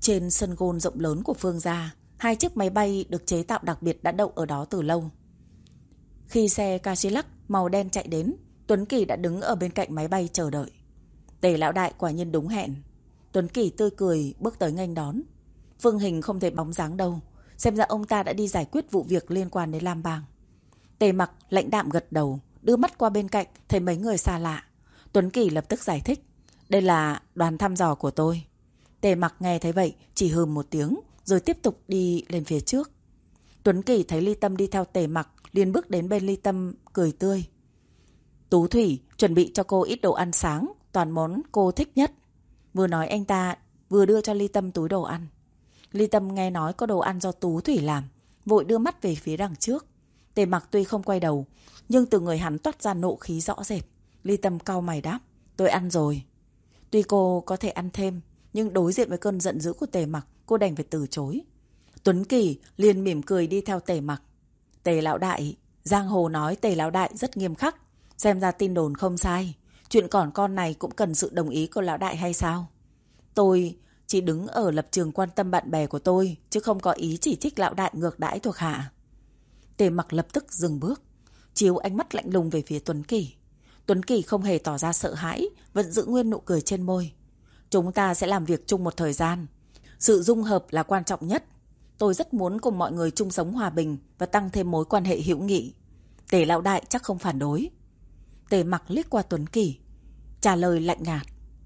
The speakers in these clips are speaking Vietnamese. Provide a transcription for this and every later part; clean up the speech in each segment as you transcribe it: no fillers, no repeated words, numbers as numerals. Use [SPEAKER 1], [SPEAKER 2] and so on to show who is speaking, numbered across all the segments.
[SPEAKER 1] Trên sân gôn rộng lớn của Phương gia, 2 chiếc máy bay được chế tạo đặc biệt đã đậu ở đó từ lâu. Khi xe Cadillac màu đen chạy đến, Tuấn Kỳ đã đứng ở bên cạnh máy bay chờ đợi. Tề lão đại quả nhiên đúng hẹn. Tuấn Kỳ tươi cười bước tới nghênh đón. Phương Hình không thấy bóng dáng đâu, xem ra ông ta đã đi giải quyết vụ việc liên quan đến Lam Bang. Tề Mặc lãnh đạm gật đầu, đưa mắt qua bên cạnh thấy mấy người xa lạ. Tuấn Kỳ lập tức giải thích, đây là đoàn thăm dò của tôi. Tề Mặc nghe thấy vậy chỉ hừm một tiếng, rồi tiếp tục đi lên phía trước. Tuấn Kỳ thấy Ly Tâm đi theo Tề Mặc, liền bước đến bên Ly Tâm cười tươi. Tú Thủy chuẩn bị cho cô ít đồ ăn sáng, toàn món cô thích nhất. Vừa nói anh ta vừa đưa cho Ly Tâm túi đồ ăn. Ly Tâm nghe nói có đồ ăn do Tú Thủy làm, vội đưa mắt về phía đằng trước. Tề Mặc tuy không quay đầu, nhưng từ người hắn toát ra nộ khí rõ rệt. Ly Tâm cau mày đáp, tôi ăn rồi. Tuy cô có thể ăn thêm, nhưng đối diện với cơn giận dữ của Tề Mặc, cô đành phải từ chối. Tuấn Kỳ liền mỉm cười đi theo Tề Mặc. Tề lão đại, giang hồ nói Tề lão đại rất nghiêm khắc, xem ra tin đồn không sai. Chuyện còn con này cũng cần sự đồng ý của lão đại hay sao? Tôi chỉ đứng ở lập trường quan tâm bạn bè của tôi, chứ không có ý chỉ trích lão đại ngược đãi thuộc hạ. Tề Mặc lập tức dừng bước, chiếu ánh mắt lạnh lùng về phía Tuấn Kỳ. Tuấn Kỳ không hề tỏ ra sợ hãi, vẫn giữ nguyên nụ cười trên môi. Chúng ta sẽ làm việc chung một thời gian. Sự dung hợp là quan trọng nhất. Tôi rất muốn cùng mọi người chung sống hòa bình và tăng thêm mối quan hệ hữu nghị. Tề lão đại chắc không phản đối. Tề Mặc liếc qua Tuấn Kỳ, trả lời lạnh nhạt.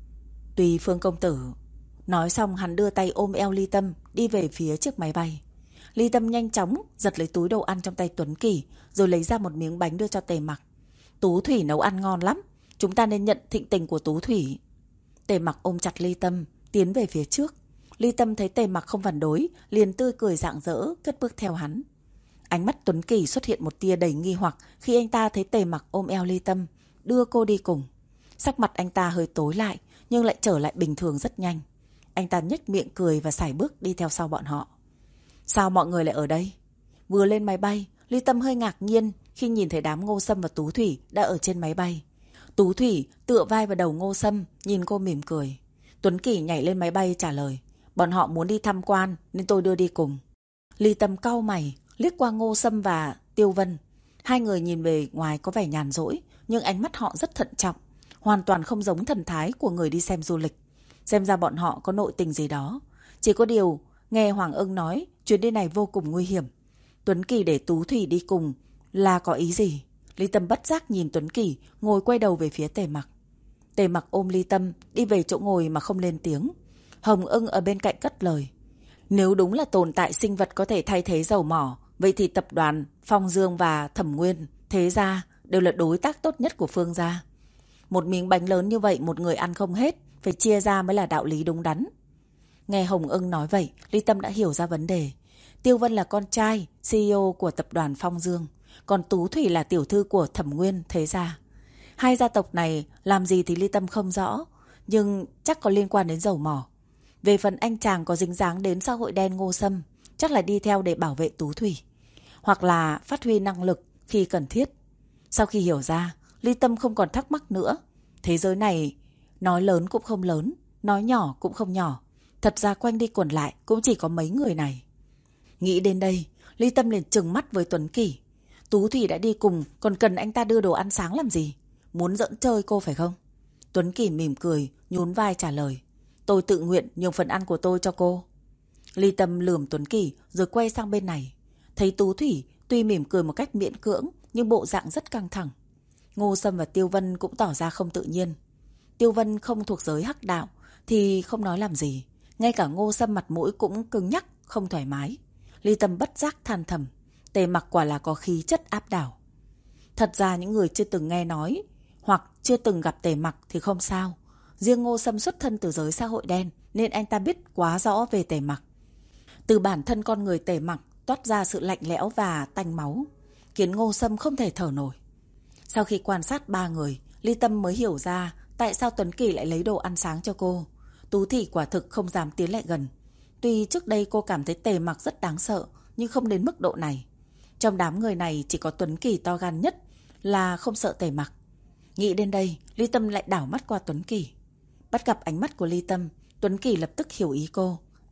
[SPEAKER 1] Tùy Phương công tử. Nói xong hắn đưa tay ôm eo Ly Tâm đi về phía chiếc máy bay. Ly Tâm nhanh chóng giật lấy túi đồ ăn trong tay Tuấn Kỳ, rồi lấy ra một miếng bánh đưa cho Tề Mặc. Tú Thủy nấu ăn ngon lắm, chúng ta nên nhận thịnh tình của Tú Thủy. Tề Mặc ôm chặt Ly Tâm, tiến về phía trước. Ly Tâm thấy Tề Mặc không phản đối, liền tươi cười rạng rỡ, cất bước theo hắn. Ánh mắt Tuấn Kỳ xuất hiện một tia đầy nghi hoặc khi anh ta thấy Tề Mặc ôm eo Ly Tâm, đưa cô đi cùng. Sắc mặt anh ta hơi tối lại, nhưng lại trở lại bình thường rất nhanh. Anh ta nhếch miệng cười và sải bước đi theo sau bọn họ. Sao mọi người lại ở đây? Vừa lên máy bay, Ly Tâm hơi ngạc nhiên khi nhìn thấy đám Ngô Sâm và Tú Thủy đã ở trên máy bay. Tú Thủy tựa vai vào đầu Ngô Sâm, nhìn cô mỉm cười. Tuấn Kỳ nhảy lên máy bay trả lời, bọn họ muốn đi tham quan nên tôi đưa đi cùng. Ly Tâm cau mày, liếc qua Ngô Sâm và Tiêu Vân. Hai người nhìn về ngoài có vẻ nhàn rỗi, nhưng ánh mắt họ rất thận trọng, hoàn toàn không giống thần thái của người đi xem du lịch. Xem ra bọn họ có nội tình gì đó. Chỉ có điều, nghe Hoàng Ưng nói chuyến đi này vô cùng nguy hiểm. Tuấn Kỳ để Tú Thủy đi cùng là có ý gì? Ly Tâm bất giác nhìn Tuấn Kỳ, ngồi quay đầu về phía Tề Mặc. Tề Mặc ôm Ly Tâm đi về chỗ ngồi mà không lên tiếng. Hồng Ưng ở bên cạnh cất lời. Nếu đúng là tồn tại sinh vật có thể thay thế dầu mỏ, vậy thì tập đoàn Phong Dương và Thẩm Nguyên, Thế Gia đều là đối tác tốt nhất của Phương gia. Một miếng bánh lớn như vậy một người ăn không hết, phải chia ra mới là đạo lý đúng đắn. Nghe Hồng Ưng nói vậy, Ly Tâm đã hiểu ra vấn đề. Tiêu Vân là con trai CEO của tập đoàn Phong Dương, còn Tú Thủy là tiểu thư của Thẩm Nguyên, Thế Gia. Hai gia tộc này làm gì thì Ly Tâm không rõ, nhưng chắc có liên quan đến dầu mỏ. Về phần anh chàng có dính dáng đến xã hội đen Ngô Sâm, chắc là đi theo để bảo vệ Tú Thủy, hoặc là phát huy năng lực khi cần thiết. Sau khi hiểu ra, Ly Tâm không còn thắc mắc nữa. Thế giới này nói lớn cũng không lớn, nói nhỏ cũng không nhỏ. Thật ra quanh đi quẩn lại cũng chỉ có mấy người này. Nghĩ đến đây, Ly Tâm liền trừng mắt với Tuấn Kỳ. Tú Thủy đã đi cùng, còn cần anh ta đưa đồ ăn sáng làm gì? Muốn giỡn chơi cô phải không? Tuấn Kỳ mỉm cười, nhún vai trả lời. Tôi tự nguyện nhường phần ăn của tôi cho cô. Ly Tâm lườm Tuấn Kỳ rồi quay sang bên này. Thấy Tú Thủy tuy mỉm cười một cách miễn cưỡng, nhưng bộ dạng rất căng thẳng. Ngô Sâm và Tiêu Vân cũng tỏ ra không tự nhiên. Tiêu Vân không thuộc giới hắc đạo thì không nói làm gì. Ngay cả Ngô Sâm mặt mũi cũng cứng nhắc, không thoải mái. Ly Tâm bất giác than thầm, Tề Mặc quả là có khí chất áp đảo. Thật ra những người chưa từng nghe nói hoặc chưa từng gặp Tề Mặc thì không sao. Riêng Ngô Sâm xuất thân từ giới xã hội đen nên anh ta biết quá rõ về Tề Mặc. Từ bản thân con người Tề Mặc toát ra sự lạnh lẽo và tanh máu, khiến Ngô Sâm không thể thở nổi. Sau khi quan sát ba người, Ly Tâm mới hiểu ra tại sao Tuấn Kỳ lại lấy đồ ăn sáng cho cô. Tú Thị quả thực không dám tiến lại gần. Tuy trước đây cô cảm thấy Tề Mặc rất đáng sợ, nhưng không đến mức độ này. Trong đám người này chỉ có Tuấn Kỳ to gan nhất là không sợ Tề Mặc. Nghĩ đến đây, Ly Tâm lại đảo mắt qua Tuấn Kỳ. Bắt gặp ánh mắt của Ly Tâm, Tuấn Kỳ lập tức hiểu ý cô.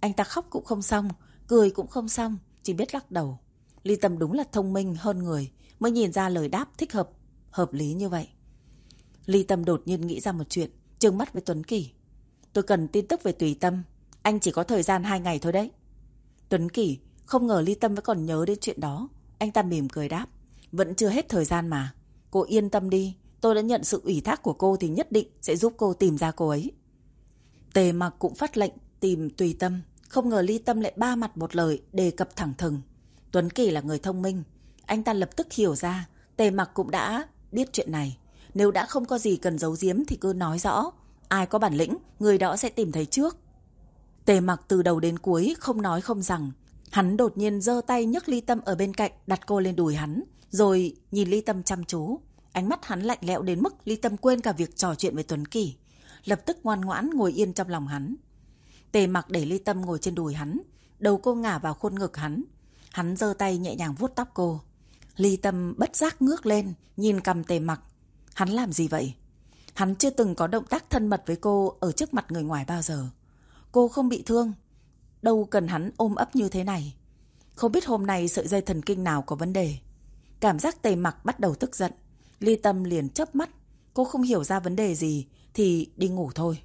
[SPEAKER 1] Anh ta khóc cũng không xong, cười cũng không xong, chỉ biết lắc đầu. Ly Tâm đúng là thông minh hơn người, mới nhìn ra lời đáp thích hợp lý như vậy. Ly Tâm đột nhiên nghĩ ra một chuyện, trừng mắt với Tuấn Kỳ. Tôi cần tin tức về Tùy Tâm, anh chỉ có thời gian 2 ngày thôi đấy. Tuấn Kỳ không ngờ Ly Tâm vẫn còn nhớ đến chuyện đó. Anh ta mỉm cười đáp. Vẫn chưa hết thời gian mà. Cô yên tâm đi, tôi đã nhận sự ủy thác của cô thì nhất định sẽ giúp cô tìm ra cô ấy. Tề Mặc cũng phát lệnh tìm Tùy Tâm. Không ngờ Ly Tâm lại ba mặt một lời đề cập thẳng thừng. Tuấn Kỳ là người thông minh. Anh ta lập tức hiểu ra Tề Mặc cũng đã biết chuyện này. Nếu đã không có gì cần giấu giếm thì cứ nói rõ. Ai có bản lĩnh, người đó sẽ tìm thấy trước. Tề Mặc từ đầu đến cuối không nói không rằng. Hắn đột nhiên giơ tay nhấc Ly Tâm ở bên cạnh, đặt cô lên đùi hắn, rồi nhìn Ly Tâm chăm chú. Ánh mắt hắn lạnh lẽo đến mức Ly Tâm quên cả việc trò chuyện với Tuấn Kỳ, lập tức ngoan ngoãn ngồi yên trong lòng hắn. Tề Mặc để Ly Tâm ngồi trên đùi hắn, đầu cô ngả vào khuôn ngực hắn. Hắn giơ tay nhẹ nhàng vuốt tóc cô. Ly Tâm bất giác ngước lên, nhìn cằm Tề Mặc. Hắn làm gì vậy? Hắn chưa từng có động tác thân mật với cô ở trước mặt người ngoài bao giờ. Cô không bị thương, đâu cần hắn ôm ấp như thế này. Không biết hôm nay sợi dây thần kinh nào có vấn đề. Cảm giác Tề Mặc bắt đầu tức giận. Ly Tâm liền chớp mắt. Cô không hiểu ra vấn đề gì thì đi ngủ thôi.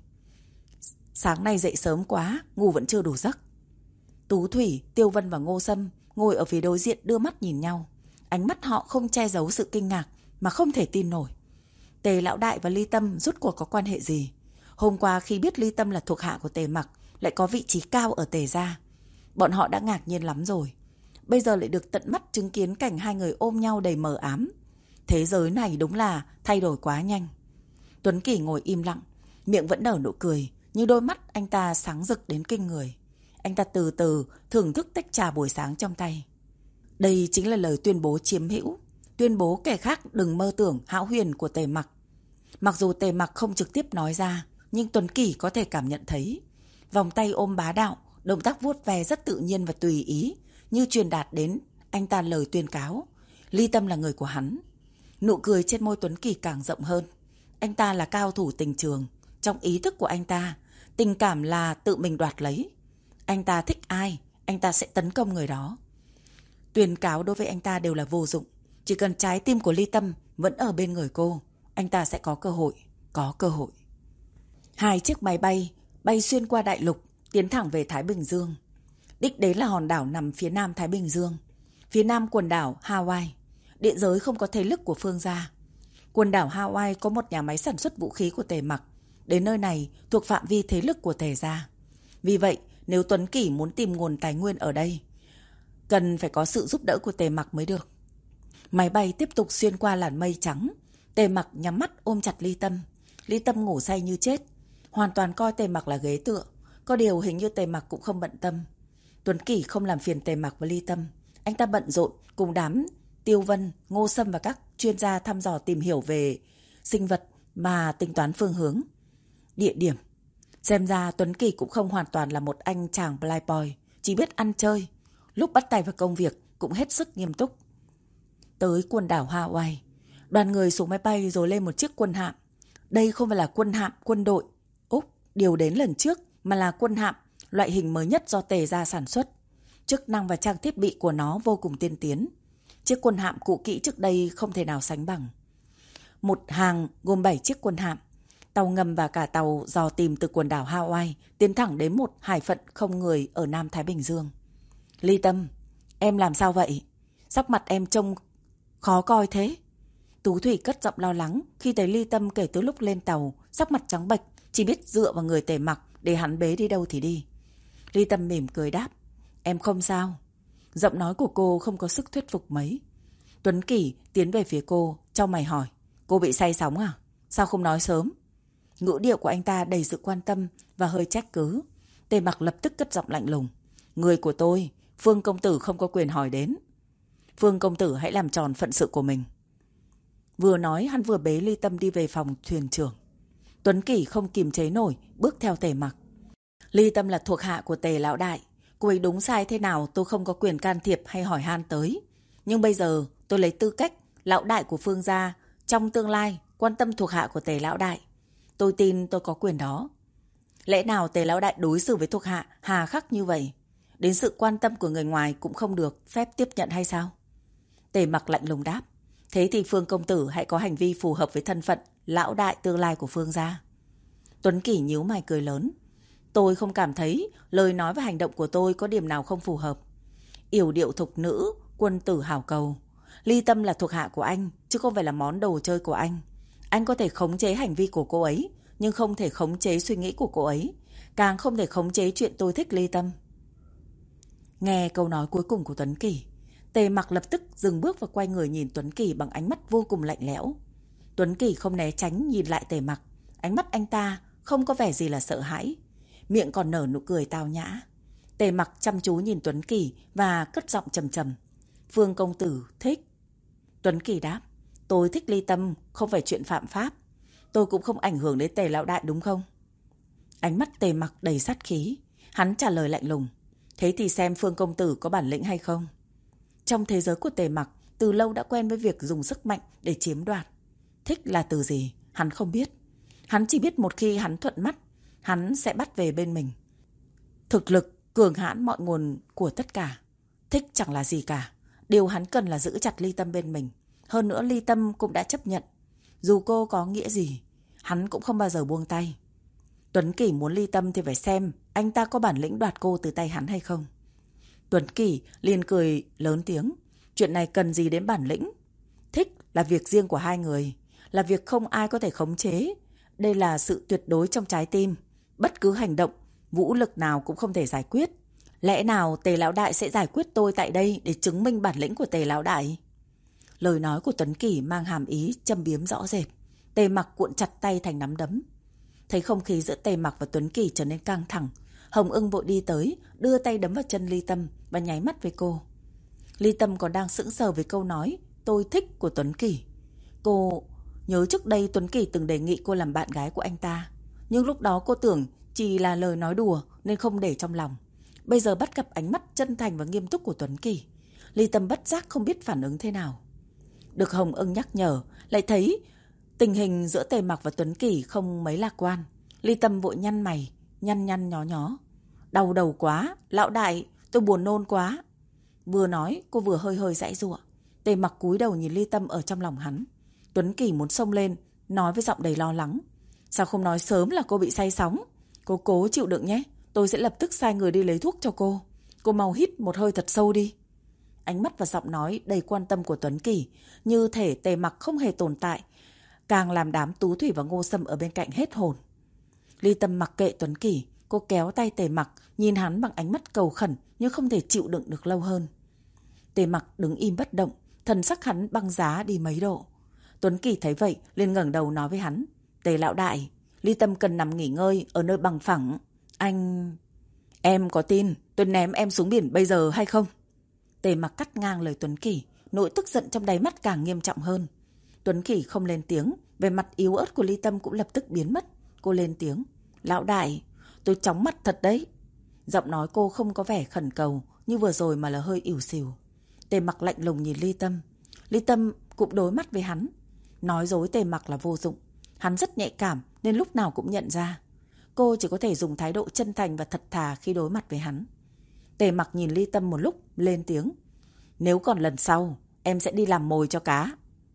[SPEAKER 1] Sáng nay dậy sớm quá, ngủ vẫn chưa đủ giấc. Tú Thủy, Tiêu Vân và Ngô Sâm ngồi ở phía đối diện đưa mắt nhìn nhau. Ánh mắt họ không che giấu sự kinh ngạc mà không thể tin nổi. Tề lão đại và Ly Tâm rốt cuộc có quan hệ gì? Hôm qua khi biết Ly Tâm là thuộc hạ của Tề Mặc, lại có vị trí cao ở Tề gia, bọn họ đã ngạc nhiên lắm rồi. Bây giờ lại được tận mắt chứng kiến cảnh hai người ôm nhau đầy mờ ám. Thế giới này đúng là thay đổi quá nhanh. Tuấn Kỳ ngồi im lặng, miệng vẫn nở nụ cười, nhưng đôi mắt anh ta sáng rực đến kinh người. Anh ta từ từ thưởng thức tách trà buổi sáng trong tay. Đây chính là lời tuyên bố chiếm hữu, tuyên bố kẻ khác đừng mơ tưởng hão huyền của Tề Mặc. Mặc dù Tề Mặc không trực tiếp nói ra, nhưng Tuấn Kỳ có thể cảm nhận thấy. Vòng tay ôm bá đạo, động tác vuốt ve rất tự nhiên và tùy ý, như truyền đạt đến anh ta lời tuyên cáo. Ly Tâm là người của hắn. Nụ cười trên môi Tuấn Kỳ càng rộng hơn. Anh ta là cao thủ tình trường. Trong ý thức của anh ta, tình cảm là tự mình đoạt lấy. Anh ta thích ai, anh ta sẽ tấn công người đó. Tuyên cáo đối với anh ta đều là vô dụng. Chỉ cần trái tim của Ly Tâm vẫn ở bên người cô, anh ta sẽ có cơ hội. 2 chiếc máy bay xuyên qua đại lục, tiến thẳng về Thái Bình Dương. Đích đến là hòn đảo nằm phía nam Thái Bình Dương, phía nam quần đảo Hawaii. Địa giới không có thế lực của Phương gia. Quần đảo Hawaii có một nhà máy sản xuất vũ khí của Tề Mặc. Đến nơi này thuộc phạm vi thế lực của Tề gia. Vì vậy, nếu Tuấn Kỳ muốn tìm nguồn tài nguyên ở đây, cần phải có sự giúp đỡ của Tề Mặc mới được. Máy bay tiếp tục xuyên qua làn mây trắng. Tề Mặc nhắm mắt ôm chặt Ly Tâm. Ly Tâm ngủ say như chết, hoàn toàn coi Tề Mặc là ghế tựa. Có điều hình như Tề Mặc cũng không bận tâm. Tuấn Kỳ không làm phiền Tề Mặc và Ly Tâm. Anh ta bận rộn cùng đám Tiêu Vân, Ngô Sâm và các chuyên gia thăm dò tìm hiểu về sinh vật mà tính toán phương hướng, địa điểm. Xem ra Tuấn Kỳ cũng không hoàn toàn là một anh chàng playboy, chỉ biết ăn chơi. Lúc bắt tay vào công việc cũng hết sức nghiêm túc. Tới quần đảo Hawaii, đoàn người xuống máy bay rồi lên một chiếc quân hạm. Đây không phải là quân hạm quân đội Úc điều đến lần trước, mà là quân hạm loại hình mới nhất do Tề gia sản xuất. Chức năng và trang thiết bị của nó vô cùng tiên tiến. Chiếc quân hạm cũ kỹ trước đây không thể nào sánh bằng. Một hàng gồm 7 chiếc quân hạm, tàu ngầm và cả tàu dò tìm từ quần đảo Hawaii tiến thẳng đến một hải phận không người ở Nam Thái Bình Dương. Ly Tâm, em làm sao vậy? Sắc mặt em trông khó coi thế. Tú Thủy cất giọng lo lắng khi thấy Ly Tâm kể từ lúc lên tàu, sắc mặt trắng bệch, chỉ biết dựa vào người Tề Mặc để hắn bế đi đâu thì đi. Ly Tâm mỉm cười đáp, em không sao. Giọng nói của cô không có sức thuyết phục mấy. Tuấn Kỳ tiến về phía cô, chau mày hỏi, cô bị say sóng à? Sao không nói sớm? Ngữ điệu của anh ta đầy sự quan tâm và hơi trách cứ. Tề Mặc lập tức cất giọng lạnh lùng, người của tôi, Phương công tử không có quyền hỏi đến. Phương công tử hãy làm tròn phận sự của mình. Vừa nói hắn vừa bế Ly Tâm đi về phòng thuyền trưởng. Tuấn Kỳ không kìm chế nổi bước theo Tề Mặc. Ly Tâm là thuộc hạ của Tề lão đại, cô ấy đúng sai thế nào tôi không có quyền can thiệp hay hỏi han tới. Nhưng bây giờ tôi lấy tư cách lão đại của Phương gia, trong tương lai quan tâm thuộc hạ của Tề lão đại. Tôi tin tôi có quyền đó. Lẽ nào Tề lão đại đối xử với thuộc hạ hà khắc như vậy? Đến sự quan tâm của người ngoài cũng không được phép tiếp nhận hay sao? Tề Mặc lạnh lùng đáp. Thế thì Phương công tử hãy có hành vi phù hợp với thân phận lão đại tương lai của Phương gia. Tuấn Kỷ nhíu mày cười lớn. Tôi không cảm thấy lời nói và hành động của tôi có điểm nào không phù hợp. Yểu điệu thục nữ, quân tử hảo cầu. Ly Tâm là thuộc hạ của anh, chứ không phải là món đồ chơi của anh. Anh có thể khống chế hành vi của cô ấy, nhưng không thể khống chế suy nghĩ của cô ấy. Càng không thể khống chế chuyện tôi thích Ly Tâm. Nghe câu nói cuối cùng của Tuấn Kỷ, Tề Mặc lập tức dừng bước và quay người nhìn Tuấn Kỷ bằng ánh mắt vô cùng lạnh lẽo. Tuấn Kỷ không né tránh nhìn lại Tề Mặc, ánh mắt anh ta không có vẻ gì là sợ hãi, miệng còn nở nụ cười tao nhã. Tề Mặc chăm chú nhìn Tuấn Kỷ và cất giọng trầm trầm. Phương công tử thích. Tuấn Kỷ đáp. Tôi thích Ly Tâm, không phải chuyện phạm pháp. Tôi cũng không ảnh hưởng đến Tề lão đại đúng không? Ánh mắt Tề Mặc đầy sát khí. Hắn trả lời lạnh lùng. Thế thì xem Phương công tử có bản lĩnh hay không? Trong thế giới của Tề Mặc, từ lâu đã quen với việc dùng sức mạnh để chiếm đoạt. Thích là từ gì? Hắn không biết. Hắn chỉ biết một khi hắn thuận mắt, hắn sẽ bắt về bên mình. Thực lực, cường hãn mọi nguồn của tất cả. Thích chẳng là gì cả. Điều hắn cần là giữ chặt Ly Tâm bên mình. Hơn nữa Ly Tâm cũng đã chấp nhận. Dù cô có nghĩa gì, hắn cũng không bao giờ buông tay. Tuấn Kỷ muốn Ly Tâm thì phải xem anh ta có bản lĩnh đoạt cô từ tay hắn hay không. Tuấn Kỷ liền cười lớn tiếng. Chuyện này cần gì đến bản lĩnh? Thích là việc riêng của hai người, là việc không ai có thể khống chế. Đây là sự tuyệt đối trong trái tim. Bất cứ hành động, vũ lực nào cũng không thể giải quyết. Lẽ nào Tề lão đại sẽ giải quyết tôi tại đây để chứng minh bản lĩnh của Tề lão đại? Lời nói của Tuấn Kỷ mang hàm ý châm biếm rõ rệt. Tề Mặc cuộn chặt tay thành nắm đấm. Thấy không khí giữa Tề Mặc và Tuấn Kỷ trở nên căng thẳng, Hồng Ưng vội đi tới, đưa tay đấm vào chân Ly Tâm và nháy mắt với cô. Ly Tâm còn đang sững sờ với câu nói tôi thích của Tuấn Kỷ. Cô nhớ trước đây Tuấn Kỷ từng đề nghị cô làm bạn gái của anh ta, nhưng lúc đó cô tưởng chỉ là lời nói đùa nên không để trong lòng. Bây giờ bắt gặp ánh mắt chân thành và nghiêm túc của Tuấn Kỷ, Ly Tâm bất giác không biết phản ứng thế nào. Được Hồng Ưng nhắc nhở, lại thấy tình hình giữa Tề Mặc và Tuấn Kỷ không mấy lạc quan. Ly Tâm vội nhăn mày, nhăn nhó nhó. Đau đầu quá, lão đại, tôi buồn nôn quá. Vừa nói, cô vừa hơi hơi giãy giụa. Tề Mặc cúi đầu nhìn Ly Tâm ở trong lòng hắn. Tuấn Kỷ muốn xông lên, nói với giọng đầy lo lắng. Sao không nói sớm là cô bị say sóng? Cô cố chịu đựng nhé, tôi sẽ lập tức sai người đi lấy thuốc cho cô. Cô mau hít một hơi thật sâu đi. Ánh mắt và giọng nói đầy quan tâm của Tuấn Kỷ, như thể Tề Mặc không hề tồn tại, càng làm đám Tú Thủy và Ngô Sâm ở bên cạnh hết hồn. Ly Tâm mặc kệ Tuấn Kỷ, cô kéo tay Tề Mặc, nhìn hắn bằng ánh mắt cầu khẩn nhưng không thể chịu đựng được lâu hơn. Tề Mặc đứng im bất động, thần sắc hắn băng giá đi mấy độ. Tuấn Kỷ thấy vậy, liền ngẩng đầu nói với hắn. Tề lão đại, Ly Tâm cần nằm nghỉ ngơi ở nơi bằng phẳng. Anh... Em có tin tôi ném em xuống biển bây giờ hay không? Tề Mặc cắt ngang lời Tuấn Kỷ, nỗi tức giận trong đáy mắt càng nghiêm trọng hơn. Tuấn Kỷ không lên tiếng, về mặt yếu ớt của Ly Tâm cũng lập tức biến mất. Cô lên tiếng. Lão đại, tôi chóng mặt thật đấy. Giọng nói cô không có vẻ khẩn cầu như vừa rồi mà là hơi ỉu xìu. Tề Mặc lạnh lùng nhìn Ly Tâm. Ly Tâm cũng đối mắt với hắn. Nói dối Tề Mặc là vô dụng. Hắn rất nhạy cảm nên lúc nào cũng nhận ra. Cô chỉ có thể dùng thái độ chân thành và thật thà khi đối mặt với hắn. Tề Mặc nhìn Ly Tâm một lúc, lên tiếng. Nếu còn lần sau, em sẽ đi làm mồi cho cá.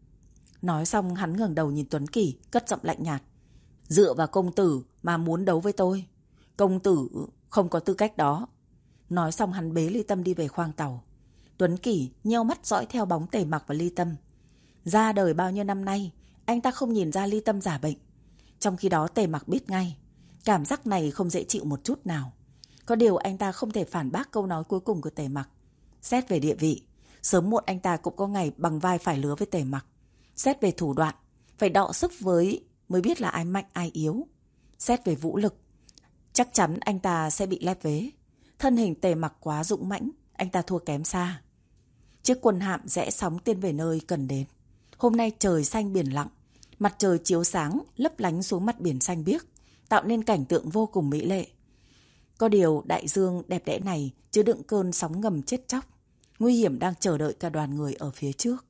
[SPEAKER 1] Nói xong hắn ngẩng đầu nhìn Tuấn Kỷ, cất giọng lạnh nhạt. Dựa vào công tử mà muốn đấu với tôi. Công tử không có tư cách đó. Nói xong hắn bế Ly Tâm đi về khoang tàu. Tuấn Kỷ nheo mắt dõi theo bóng Tề Mặc và Ly Tâm. Ra đời bao nhiêu năm nay, anh ta không nhìn ra Ly Tâm giả bệnh. Trong khi đó Tề Mặc biết ngay. Cảm giác này không dễ chịu một chút nào. Có điều anh ta không thể phản bác câu nói cuối cùng của Tề Mặc. Xét về địa vị, sớm muộn anh ta cũng có ngày bằng vai phải lứa với Tề Mặc. Xét về thủ đoạn, phải đọ sức với mới biết là ai mạnh ai yếu. Xét về vũ lực, chắc chắn anh ta sẽ bị lép vế. Thân hình Tề Mặc quá dũng mãnh, anh ta thua kém xa. Chiếc quân hạm rẽ sóng tiến về nơi cần đến. Hôm nay trời xanh biển lặng, mặt trời chiếu sáng lấp lánh xuống mặt biển xanh biếc, tạo nên cảnh tượng vô cùng mỹ lệ. Có điều đại dương đẹp đẽ này chứa đựng cơn sóng ngầm chết chóc. Nguy hiểm đang chờ đợi cả đoàn người ở phía trước.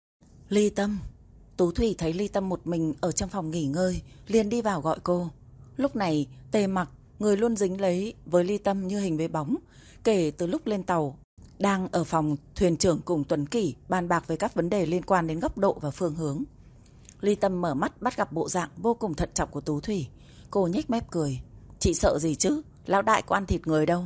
[SPEAKER 1] Ly Tâm. Tú Thủy thấy Ly Tâm một mình ở trong phòng nghỉ ngơi, liền đi vào gọi cô. Lúc này Tề Mặc, người luôn dính lấy với Ly Tâm như hình với bóng, kể từ lúc lên tàu, đang ở phòng thuyền trưởng cùng Tuấn Kỷ bàn bạc về các vấn đề liên quan đến góc độ và phương hướng. Ly Tâm mở mắt bắt gặp bộ dạng vô cùng thận trọng của Tú Thủy. Cô nhếch mép cười. Chị sợ gì chứ, lão đại có ăn thịt người đâu.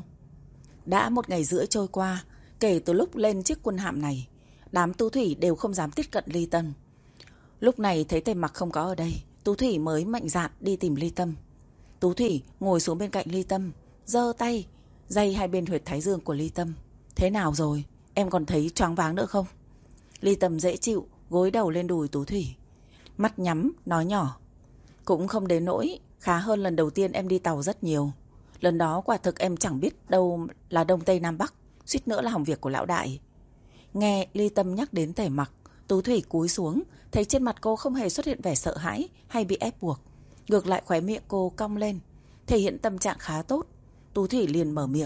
[SPEAKER 1] Đã 1 ngày rưỡi trôi qua, kể từ lúc lên chiếc quân hạm này, đám Tú Thủy đều không dám tiếp cận Ly Tâm. Lúc này thấy Tề Mặc không có ở đây, Tú Thủy mới mạnh dạn đi tìm Ly Tâm. Tú Thủy ngồi xuống bên cạnh Ly Tâm, giơ tay day hai bên huyệt thái dương của Ly Tâm. Thế nào rồi, em còn thấy choáng váng nữa không? Ly Tâm dễ chịu gối đầu lên đùi Tú Thủy, mắt nhắm nói nhỏ. Cũng không đến nỗi, khá hơn lần đầu tiên em đi tàu rất nhiều. Lần đó quả thực em chẳng biết đâu là Đông Tây Nam Bắc, suýt nữa là hỏng việc của lão đại. Nghe Ly Tâm nhắc đến Tề Mặc, Tú Thủy cúi xuống, thấy trên mặt cô không hề xuất hiện vẻ sợ hãi hay bị ép buộc. Ngược lại khóe miệng cô cong lên, thể hiện tâm trạng khá tốt. Tú Thủy liền mở miệng.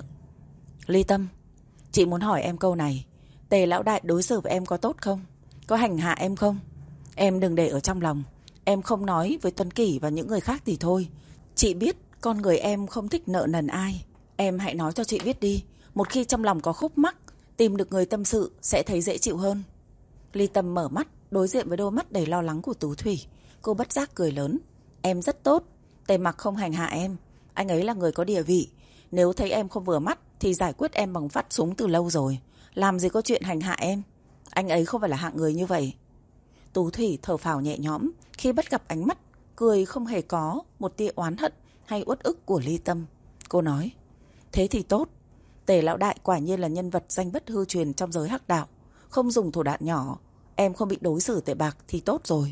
[SPEAKER 1] Ly Tâm, chị muốn hỏi em câu này. Tề lão đại đối xử với em có tốt không? Có hành hạ em không? Em đừng để ở trong lòng. Em không nói với Tuấn Kỷ và những người khác thì thôi. Chị biết con người em không thích nợ nần ai. Em hãy nói cho chị biết đi. Một khi trong lòng có khúc mắc, tìm được người tâm sự sẽ thấy dễ chịu hơn. Ly Tâm mở mắt, đối diện với đôi mắt đầy lo lắng của Tú Thủy. Cô bất giác cười lớn. Em rất tốt. Tề Mặc không hành hạ em. Anh ấy là người có địa vị. Nếu thấy em không vừa mắt thì giải quyết em bằng vắt súng từ lâu rồi. Làm gì có chuyện hành hạ em. Anh ấy không phải là hạng người như vậy. Tú Thủy thở phào nhẹ nhõm khi bắt gặp ánh mắt cười không hề có một tia oán hận hay uất ức của Ly Tâm. Cô nói, thế thì tốt. Tề lão đại quả nhiên là nhân vật danh bất hư truyền trong giới hắc đạo, không dùng thủ đoạn nhỏ. Em không bị đối xử tệ bạc thì tốt rồi.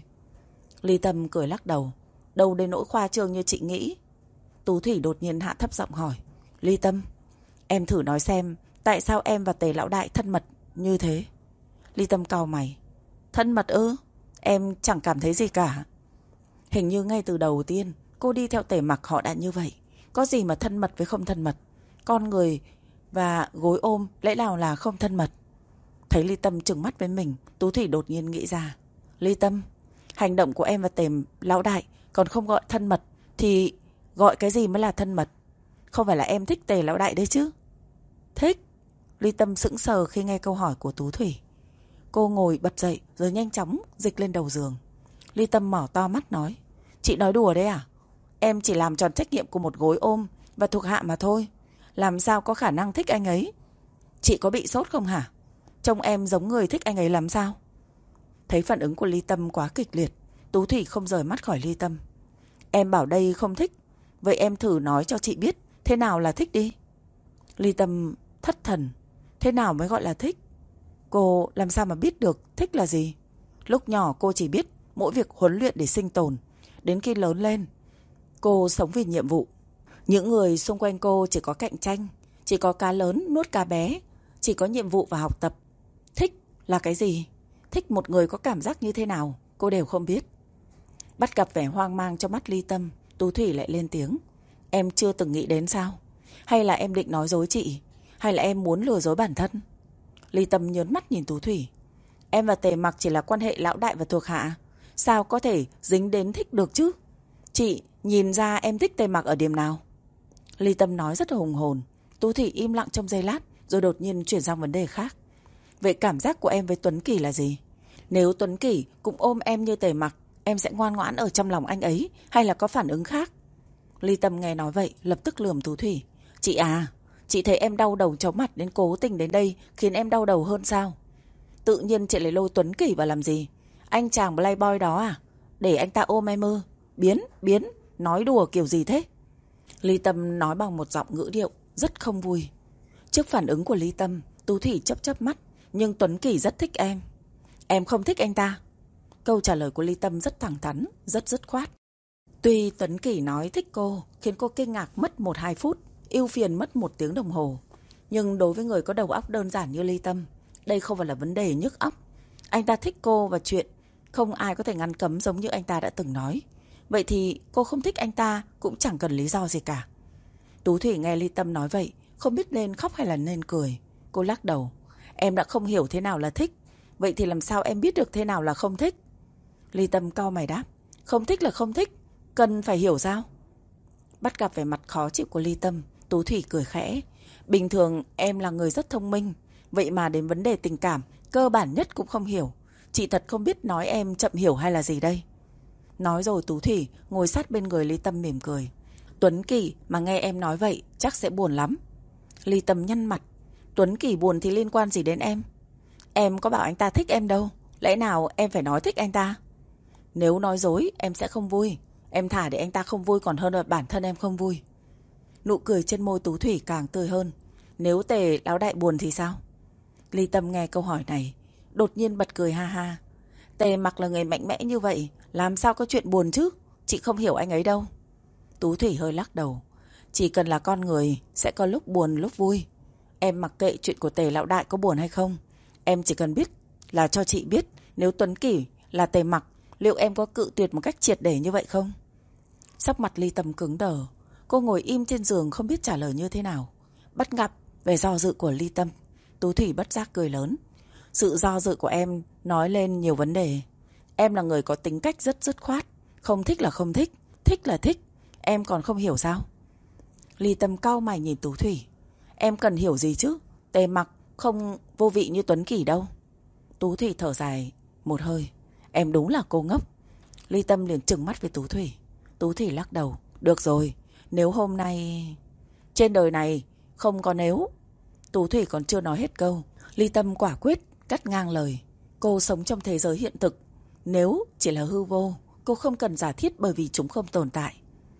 [SPEAKER 1] Ly Tâm cười lắc đầu. Đâu đến nỗi khoa trương như chị nghĩ. Tú Thủy đột nhiên hạ thấp giọng hỏi. Ly Tâm, em thử nói xem tại sao em và Tề lão đại thân mật như thế? Ly Tâm cau mày. Thân mật ư? Em chẳng cảm thấy gì cả. Hình như ngay từ đầu tiên cô đi theo Tề Mặc họ đã như vậy. Có gì mà thân mật với không thân mật? Con người và gối ôm lẽ nào là không thân mật? Thấy Ly Tâm trừng mắt với mình, Tú Thủy đột nhiên nghĩ ra. Ly Tâm, hành động của em và Tề lão đại còn không gọi thân mật thì gọi cái gì mới là thân mật? Không phải là em thích Tề lão đại đấy chứ? Thích? Ly Tâm sững sờ khi nghe câu hỏi của Tú Thủy. Cô ngồi bật dậy rồi nhanh chóng dịch lên đầu giường. Ly Tâm mở to mắt nói. Chị nói đùa đấy à? Em chỉ làm tròn trách nhiệm của một gối ôm và thuộc hạ mà thôi. Làm sao có khả năng thích anh ấy? Chị có bị sốt không hả? Trông em giống người thích anh ấy lắm sao? Thấy phản ứng của Ly Tâm quá kịch liệt, Tú Thủy không rời mắt khỏi Ly Tâm. Em bảo đây không thích. Vậy em thử nói cho chị biết thế nào là thích đi. Ly Tâm thất thần. Thế nào mới gọi là thích? Cô làm sao mà biết được thích là gì? Lúc nhỏ cô chỉ biết mỗi việc huấn luyện để sinh tồn. Đến khi lớn lên, cô sống vì nhiệm vụ. Những người xung quanh cô chỉ có cạnh tranh, chỉ có cá lớn nuốt cá bé, chỉ có nhiệm vụ và học tập. Thích là cái gì? Thích một người có cảm giác như thế nào? Cô đều không biết. Bắt gặp vẻ hoang mang trong mắt Ly Tâm, Tú Thủy lại lên tiếng. Em chưa từng nghĩ đến sao? Hay là em định nói dối chị? Hay là em muốn lừa dối bản thân? Ly Tâm nhớn mắt nhìn Tú Thủy. Em và Tề Mặc chỉ là quan hệ lão đại và thuộc hạ. Sao có thể dính đến thích được chứ? Chị nhìn ra em thích Tề Mặc ở điểm nào? Ly Tâm nói rất hùng hồn. Tú Thủy im lặng trong giây lát rồi đột nhiên chuyển sang vấn đề khác. Vậy cảm giác của em với Tuấn Kỷ là gì? Nếu Tuấn Kỷ cũng ôm em như Tề Mặc, em sẽ ngoan ngoãn ở trong lòng anh ấy hay là có phản ứng khác? Ly Tâm nghe nói vậy lập tức lườm Tú Thủy. Chị à, chị thấy em đau đầu chóng mặt đến cố tình đến đây khiến em đau đầu hơn sao? Tự nhiên chị lại lôi Tuấn Kỷ vào làm gì? Anh chàng playboy đó à? Để anh ta ôm em ư? Biến, nói đùa kiểu gì thế? Ly Tâm nói bằng một giọng ngữ điệu rất không vui. Trước phản ứng của Ly Tâm, Tú Thủy chớp mắt. Nhưng Tuấn Kỷ rất thích em. Em không thích anh ta? Câu trả lời của Ly Tâm rất thẳng thắn, rất dứt khoát. Tuy Tuấn Kỷ nói thích cô khiến cô kinh ngạc mất 1-2 phút, ưu phiền mất 1 tiếng đồng hồ. Nhưng đối với người có đầu óc đơn giản như Ly Tâm, đây không phải là vấn đề nhức óc. Anh ta thích cô và chuyện không ai có thể ngăn cấm giống như anh ta đã từng nói. Vậy thì cô không thích anh ta cũng chẳng cần lý do gì cả. Tú Thủy nghe Ly Tâm nói vậy, không biết nên khóc hay là nên cười. Cô lắc đầu. Em đã không hiểu thế nào là thích. Vậy thì làm sao em biết được thế nào là không thích? Ly Tâm cau mày đáp. Không thích là không thích, cần phải hiểu sao? Bắt gặp vẻ mặt khó chịu của Ly Tâm, Tú Thủy cười khẽ. Bình thường em là người rất thông minh, vậy mà đến vấn đề tình cảm cơ bản nhất cũng không hiểu. Chị thật không biết nói em chậm hiểu hay là gì đây. Nói rồi Tú Thủy ngồi sát bên người Ly Tâm mỉm cười. Tuấn Kỳ mà nghe em nói vậy chắc sẽ buồn lắm. Ly Tâm nhăn mặt. Tuấn Kỳ buồn thì liên quan gì đến em? Em có bảo anh ta thích em đâu. Lẽ nào em phải nói thích anh ta? Nếu nói dối em sẽ không vui. Em thả để anh ta không vui còn hơn là bản thân em không vui. Nụ cười trên môi Tú Thủy càng tươi hơn. Nếu Tề Lão Đại buồn thì sao? Ly Tâm nghe câu hỏi này đột nhiên bật cười ha ha. Tề Mặc là người mạnh mẽ như vậy, làm sao có chuyện buồn chứ? Chị không hiểu anh ấy đâu. Tú Thủy hơi lắc đầu. Chỉ cần là con người sẽ có lúc buồn lúc vui. Em mặc kệ chuyện của Tề Lão Đại có buồn hay không. Em chỉ cần biết là cho chị biết nếu Tuấn Kỷ là Tề Mặc, liệu em có cự tuyệt một cách triệt để như vậy không? Sắc mặt Ly Tâm cứng đờ. Cô ngồi im trên giường không biết trả lời như thế nào. Bắt gặp về do dự của Ly Tâm, Tú Thủy bất giác cười lớn. Sự do dự của em nói lên nhiều vấn đề. Em là người có tính cách rất dứt khoát. Không thích là không thích, thích là thích. Em còn không hiểu sao? Ly Tâm cau mày nhìn Tú Thủy. Em cần hiểu gì chứ? Tề Mặc không vô vị như Tuấn Kỷ đâu. Tú Thủy thở dài một hơi. Em đúng là cô ngốc. Ly Tâm liền trừng mắt với Tú Thủy. Tú Thủy lắc đầu. Được rồi, nếu hôm nay... Trên đời này không có nếu. Tú Thủy còn chưa nói hết câu, Ly Tâm quả quyết cắt ngang lời. Cô sống trong thế giới hiện thực. Nếu chỉ là hư vô, cô không cần giả thiết bởi vì chúng không tồn tại.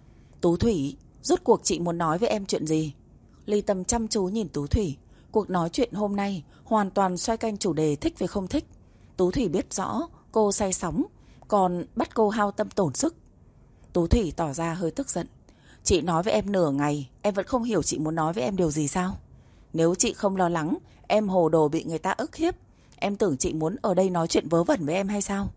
[SPEAKER 1] Tú Thủy, rốt cuộc chị muốn nói với em chuyện gì? Ly Tâm chăm chú nhìn Tú Thủy. Cuộc nói chuyện hôm nay hoàn toàn xoay quanh chủ đề thích với không thích. Tú Thủy biết rõ cô say sóng, còn bắt cô hao tâm tổn sức. Tú Thủy tỏ ra hơi tức giận. Chị nói với em nửa ngày, em vẫn không hiểu chị muốn nói với em điều gì sao? Nếu chị không lo lắng em hồ đồ bị người ta ức hiếp, em tưởng chị muốn ở đây nói chuyện vớ vẩn với em hay sao?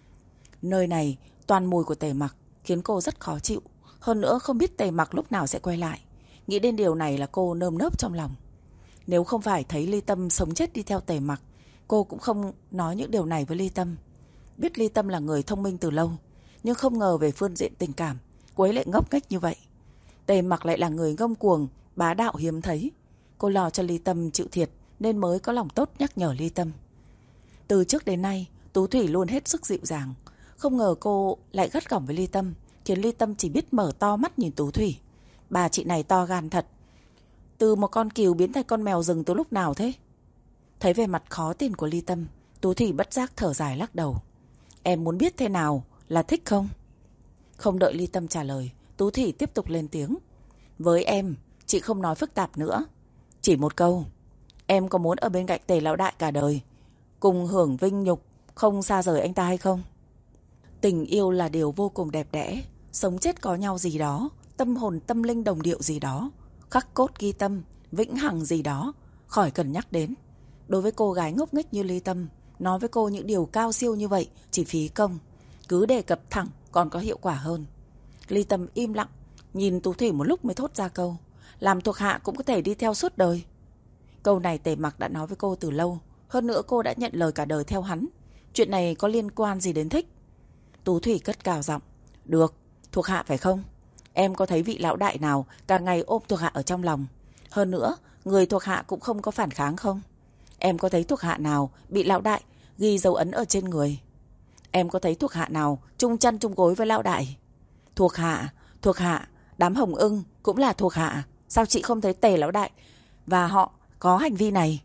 [SPEAKER 1] Nơi này toàn mùi của Tề Mặc khiến cô rất khó chịu. Hơn nữa không biết Tề Mặc lúc nào sẽ quay lại. Nghĩ đến điều này là cô nơm nớp trong lòng. Nếu không phải thấy Ly Tâm sống chết đi theo Tề Mặc, cô cũng không nói những điều này với Ly Tâm. Biết Ly Tâm là người thông minh từ lâu, nhưng không ngờ về phương diện tình cảm cô ấy lại ngốc nghếch như vậy. Tề Mặc lại là người ngông cuồng, bá đạo hiếm thấy. Cô lo cho Ly Tâm chịu thiệt nên mới có lòng tốt nhắc nhở Ly Tâm. Từ trước đến nay Tú Thủy luôn hết sức dịu dàng. Không ngờ cô lại gắt gỏng với Ly Tâm, khiến Ly Tâm chỉ biết mở to mắt nhìn Tú Thủy. Bà chị này to gan thật. Từ một con cừu biến thành con mèo rừng từ lúc nào thế? Thấy về mặt khó tin của Ly Tâm, Tú Thủy bất giác thở dài lắc đầu. Em muốn biết thế nào là thích không? Không đợi Ly Tâm trả lời, Tú Thủy tiếp tục lên tiếng. Với em, chị không nói phức tạp nữa. Chỉ một câu. Em có muốn ở bên cạnh Tề Lão Đại cả đời, cùng hưởng vinh nhục, không xa rời anh ta hay không? Tình yêu là điều vô cùng đẹp đẽ. Sống chết có nhau gì đó, tâm hồn tâm linh đồng điệu gì đó, khắc cốt ghi tâm, vĩnh hằng gì đó, khỏi cần nhắc đến. Đối với cô gái ngốc nghếch như Ly Tâm, nói với cô những điều cao siêu như vậy chỉ phí công. Cứ đề cập thẳng còn có hiệu quả hơn. Ly Tâm im lặng, nhìn Tú Thủy một lúc mới thốt ra câu. Làm thuộc hạ cũng có thể đi theo suốt đời. Câu này Tề Mặc đã nói với cô từ lâu. Hơn nữa cô đã nhận lời cả đời theo hắn. Chuyện này có liên quan gì đến thích? Tú Thủy cất cao giọng. Được, thuộc hạ phải không? Em có thấy vị lão đại nào cả ngày ôm thuộc hạ ở trong lòng? Hơn nữa, người thuộc hạ cũng không có phản kháng không? Em có thấy thuộc hạ nào bị lão đại ghi dấu ấn ở trên người? Em có thấy thuộc hạ nào chung chăn chung gối với lão đại? Thuộc hạ, đám Hồng Ưng cũng là thuộc hạ. Sao chị không thấy Tề Lão Đại và họ có hành vi này?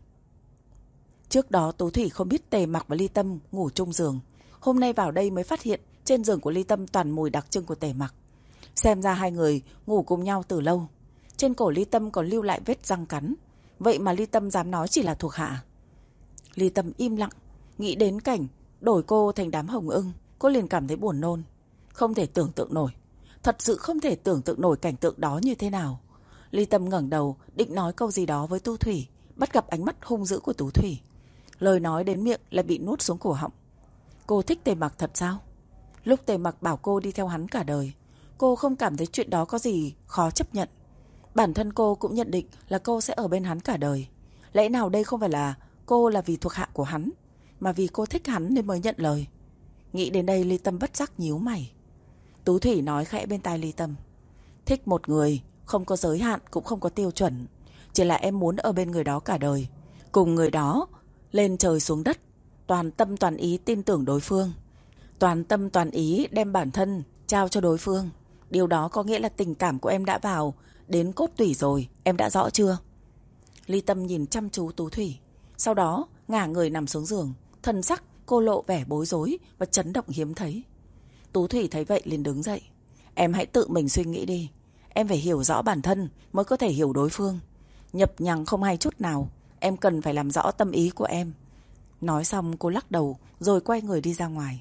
[SPEAKER 1] Trước đó Tú Thủy không biết Tề Mặc và Ly Tâm ngủ chung giường. Hôm nay vào đây mới phát hiện trên giường của Ly Tâm toàn mùi đặc trưng của Tề Mặc. Xem ra hai người ngủ cùng nhau từ lâu. Trên cổ Ly Tâm còn lưu lại vết răng cắn. Vậy mà Ly Tâm dám nói chỉ là thuộc hạ. Ly Tâm im lặng, nghĩ đến cảnh đổi cô thành đám Hồng Ưng, cô liền cảm thấy buồn nôn. Không thể tưởng tượng nổi. Thật sự không thể tưởng tượng nổi cảnh tượng đó như thế nào. Ly Tâm ngẩng đầu định nói câu gì đó với Tú Thủy, bắt gặp ánh mắt hung dữ của Tú Thủy. Lời nói đến miệng lại bị nuốt xuống cổ họng. Cô thích Tề Mặc thật sao? Lúc Tề Mặc bảo cô đi theo hắn cả đời, cô không cảm thấy chuyện đó có gì khó chấp nhận. Bản thân cô cũng nhận định là cô sẽ ở bên hắn cả đời. Lẽ nào đây không phải là cô là vì thuộc hạ của hắn, mà vì cô thích hắn nên mới nhận lời? Nghĩ đến đây Ly Tâm bất giác nhíu mày. Tú Thủy nói khẽ bên tai Ly Tâm. Thích một người không có giới hạn cũng không có tiêu chuẩn. Chỉ là em muốn ở bên người đó cả đời. Cùng người đó lên trời xuống đất, toàn tâm toàn ý tin tưởng đối phương. Toàn tâm toàn ý đem bản thân trao cho đối phương. Điều đó có nghĩa là tình cảm của em đã vào đến cốt tủy rồi, em đã rõ chưa? Ly Tâm nhìn chăm chú Tú Thủy, sau đó ngả người nằm xuống giường. Thân sắc cô lộ vẻ bối rối và chấn động hiếm thấy. Tú Thủy thấy vậy liền đứng dậy. Em hãy tự mình suy nghĩ đi. Em phải hiểu rõ bản thân mới có thể hiểu đối phương. Nhập nhằng không hay chút nào. Em cần phải làm rõ tâm ý của em. Nói xong cô lắc đầu rồi quay người đi ra ngoài.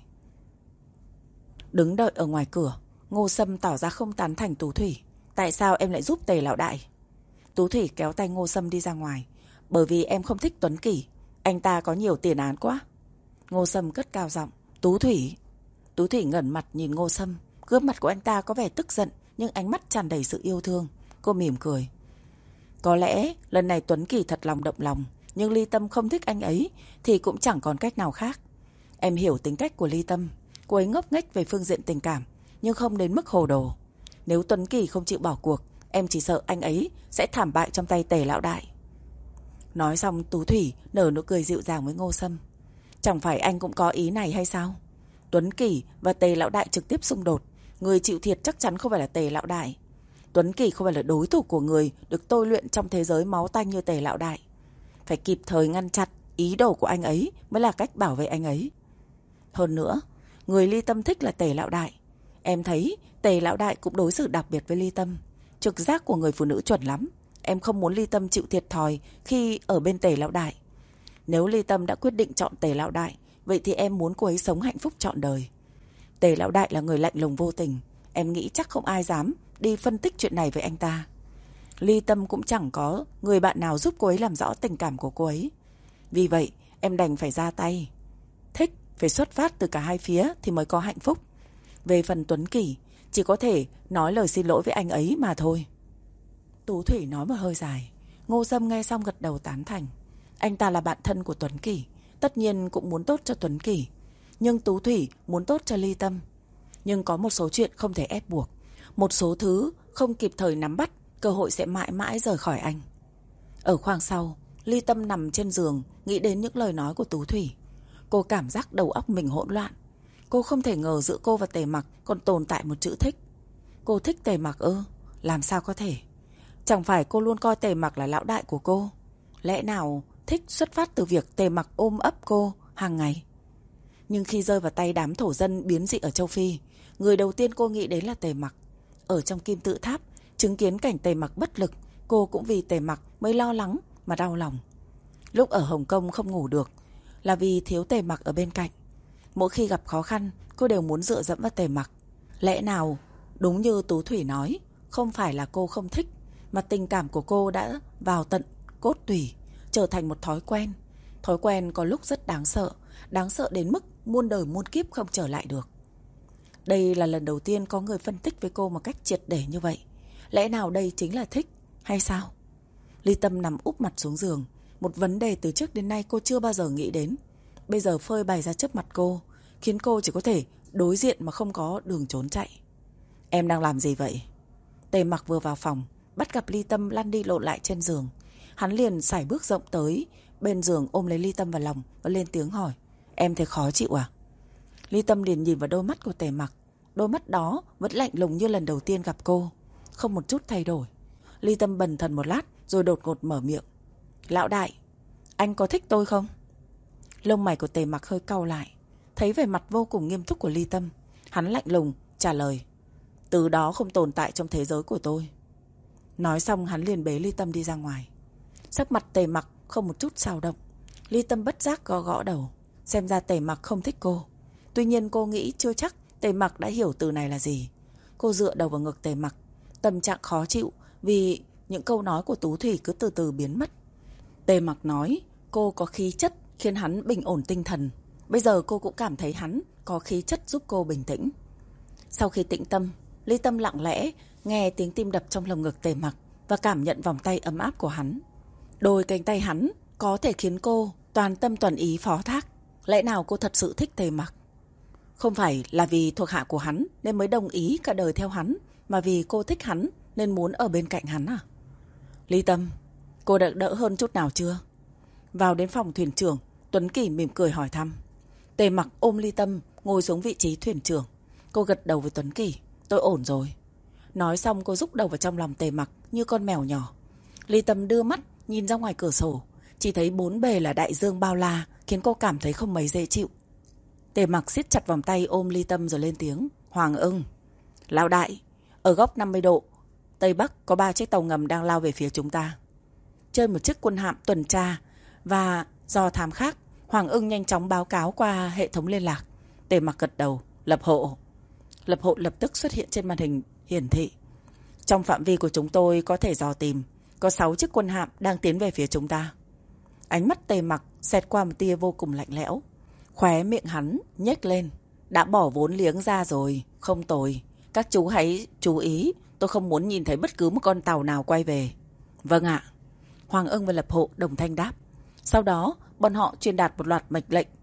[SPEAKER 1] Đứng đợi ở ngoài cửa, Ngô Sâm tỏ ra không tán thành Tú Thủy. Tại sao em lại giúp Tề lão đại? Tú Thủy kéo tay Ngô Sâm đi ra ngoài. Bởi vì em không thích Tuấn Kỷ. Anh ta có nhiều tiền án quá. Ngô Sâm cất cao giọng. Tú Thủy. Tú Thủy ngẩng mặt nhìn Ngô Sâm. Gương mặt của anh ta có vẻ tức giận, nhưng ánh mắt tràn đầy sự yêu thương. Cô mỉm cười. Có lẽ lần này Tuấn Kỷ thật lòng động lòng, nhưng Ly Tâm không thích anh ấy thì cũng chẳng còn cách nào khác. Em hiểu tính cách của Ly Tâm. Cô ấy ngốc nghếch về phương diện tình cảm, nhưng không đến mức hồ đồ. Nếu Tuấn Kỷ không chịu bỏ cuộc, em chỉ sợ anh ấy sẽ thảm bại trong tay Tề lão đại. Nói xong Tú Thủy nở nụ cười dịu dàng với Ngô Sâm. Chẳng phải anh cũng có ý này hay sao? Tuấn Kỷ và Tề lão đại trực tiếp xung đột, người chịu thiệt chắc chắn không phải là Tề lão đại. Tuấn Kỷ không phải là đối thủ của người được tôi luyện trong thế giới máu tanh như Tề lão đại. Phải kịp thời ngăn chặn ý đồ của anh ấy mới là cách bảo vệ anh ấy. Hơn nữa, người Ly Tâm thích là Tề lão đại. Em thấy Tề lão đại cũng đối xử đặc biệt với Ly Tâm. Trực giác của người phụ nữ chuẩn lắm. Em không muốn Ly Tâm chịu thiệt thòi khi ở bên Tề lão đại. Nếu Ly Tâm đã quyết định chọn Tề lão đại, vậy thì em muốn cô ấy sống hạnh phúc trọn đời. Tề lão đại là người lạnh lùng vô tình. Em nghĩ chắc không ai dám đi phân tích chuyện này với anh ta. Ly Tâm cũng chẳng có người bạn nào giúp cô ấy làm rõ tình cảm của cô ấy. Vì vậy em đành phải ra tay. Thích phải xuất phát từ cả hai phía thì mới có hạnh phúc. Về phần Tuấn Kỷ, chỉ có thể nói lời xin lỗi với anh ấy mà thôi. Tú Thủy nói một hơi dài. Ngô Sâm nghe xong gật đầu tán thành. Anh ta là bạn thân của Tuấn Kỷ, tất nhiên cũng muốn tốt cho Tuấn Kỷ. Nhưng Tú Thủy muốn tốt cho Ly Tâm. Nhưng có một số chuyện không thể ép buộc. Một số thứ không kịp thời nắm bắt, cơ hội sẽ mãi mãi rời khỏi anh. Ở khoang sau, Ly Tâm nằm trên giường, nghĩ đến những lời nói của Tú Thủy. Cô cảm giác đầu óc mình hỗn loạn. Cô không thể ngờ giữa cô và Tề Mặc còn tồn tại một chữ thích. Cô thích Tề Mặc ư? Làm sao có thể? Chẳng phải cô luôn coi Tề Mặc là lão đại của cô? Lẽ nào thích xuất phát từ việc Tề Mặc ôm ấp cô hàng ngày? Nhưng khi rơi vào tay đám thổ dân biến dị ở châu Phi, người đầu tiên cô nghĩ đến là Tề Mặc. Ở trong kim tự tháp, chứng kiến cảnh Tề Mặc bất lực, cô cũng vì Tề Mặc mới lo lắng mà đau lòng. Lúc ở Hồng Kông không ngủ được là vì thiếu Tề Mặc ở bên cạnh. Mỗi khi gặp khó khăn, cô đều muốn dựa dẫm vào Tề Mặc. Lẽ nào đúng như Tú Thủy nói, không phải là cô không thích, mà tình cảm của cô đã vào tận cốt tủy, trở thành một thói quen. Thói quen có lúc rất đáng sợ đến mức muôn đời muôn kiếp không trở lại được. Đây là lần đầu tiên có người phân tích với cô một cách triệt để như vậy. Lẽ nào đây chính là thích hay sao? Ly Tâm nằm úp mặt xuống giường. Một vấn đề từ trước đến nay cô chưa bao giờ nghĩ đến, bây giờ phơi bày ra trước mặt cô, khiến cô chỉ có thể đối diện mà không có đường trốn chạy. Em đang làm gì vậy? Tề Mặc vừa vào phòng, bắt gặp Ly Tâm lăn đi lộn lại trên giường. Hắn liền sải bước rộng tới bên giường, ôm lấy Ly Tâm vào lòng và lên tiếng hỏi. Em thấy khó chịu à? Ly Tâm liền nhìn vào đôi mắt của Tề Mặc. Đôi mắt đó vẫn lạnh lùng như lần đầu tiên gặp cô, không một chút thay đổi. Ly Tâm bần thần một lát rồi đột ngột mở miệng. Lão đại, anh có thích tôi không? Lông mày của Tề Mặc hơi cau lại. Thấy vẻ mặt vô cùng nghiêm túc của Ly Tâm, hắn lạnh lùng trả lời. Từ đó không tồn tại trong thế giới của tôi. Nói xong hắn liền bế Ly Tâm đi ra ngoài. Sắc mặt Tề Mặc không một chút xao động. Ly Tâm bất giác gõ gõ đầu. Xem ra Tề Mặc không thích cô. Tuy nhiên cô nghĩ chưa chắc Tề Mặc đã hiểu từ này là gì. Cô dựa đầu vào ngực Tề Mặc, tâm trạng khó chịu vì những câu nói của Tú Thủy cứ từ từ biến mất. Tề Mặc nói cô có khí chất khiến hắn bình ổn tinh thần. Bây giờ cô cũng cảm thấy hắn có khí chất giúp cô bình tĩnh. Sau khi tĩnh tâm, Ly Tâm lặng lẽ nghe tiếng tim đập trong lồng ngực Tề Mặc và cảm nhận vòng tay ấm áp của hắn. Đôi cánh tay hắn có thể khiến cô toàn tâm toàn ý phó thác. Lẽ nào cô thật sự thích Tề Mặc? Không phải là vì thuộc hạ của hắn nên mới đồng ý cả đời theo hắn, mà vì cô thích hắn nên muốn ở bên cạnh hắn à? Ly Tâm, cô đã đỡ hơn chút nào chưa? Vào đến phòng thuyền trưởng, Tuấn Kỳ mỉm cười hỏi thăm. Tề Mặc ôm Ly Tâm ngồi xuống vị trí thuyền trưởng. Cô gật đầu với Tuấn Kỳ. Tôi ổn rồi. Nói xong cô rúc đầu vào trong lòng Tề Mặc như con mèo nhỏ. Ly Tâm đưa mắt nhìn ra ngoài cửa sổ, chỉ thấy bốn bề là đại dương bao la, khiến cô cảm thấy không mấy dễ chịu. Tề Mặc siết chặt vòng tay ôm Ly Tâm rồi lên tiếng. Hoàng Ưng, lão đại, ở góc 50 độ Tây Bắc có 3 chiếc tàu ngầm đang lao về phía chúng ta. Trên một chiếc quân hạm tuần tra và do thám khác. Hoàng Ưng nhanh chóng báo cáo qua hệ thống liên lạc. Tề Mặc gật đầu. Lập hộ. Lập hộ lập tức xuất hiện trên màn hình hiển thị. Trong phạm vi của chúng tôi có thể dò tìm, có 6 chiếc quân hạm đang tiến về phía chúng ta. Ánh mắt Tề Mặc xẹt qua một tia vô cùng lạnh lẽo. Khóe miệng hắn nhếch lên. Đã bỏ vốn liếng ra rồi, không tồi. Các chú hãy chú ý, tôi không muốn nhìn thấy bất cứ một con tàu nào quay về. Vâng ạ. Hoàng Ưng và Lập hộ đồng thanh đáp. Sau đó bọn họ truyền đạt một loạt mệnh lệnh.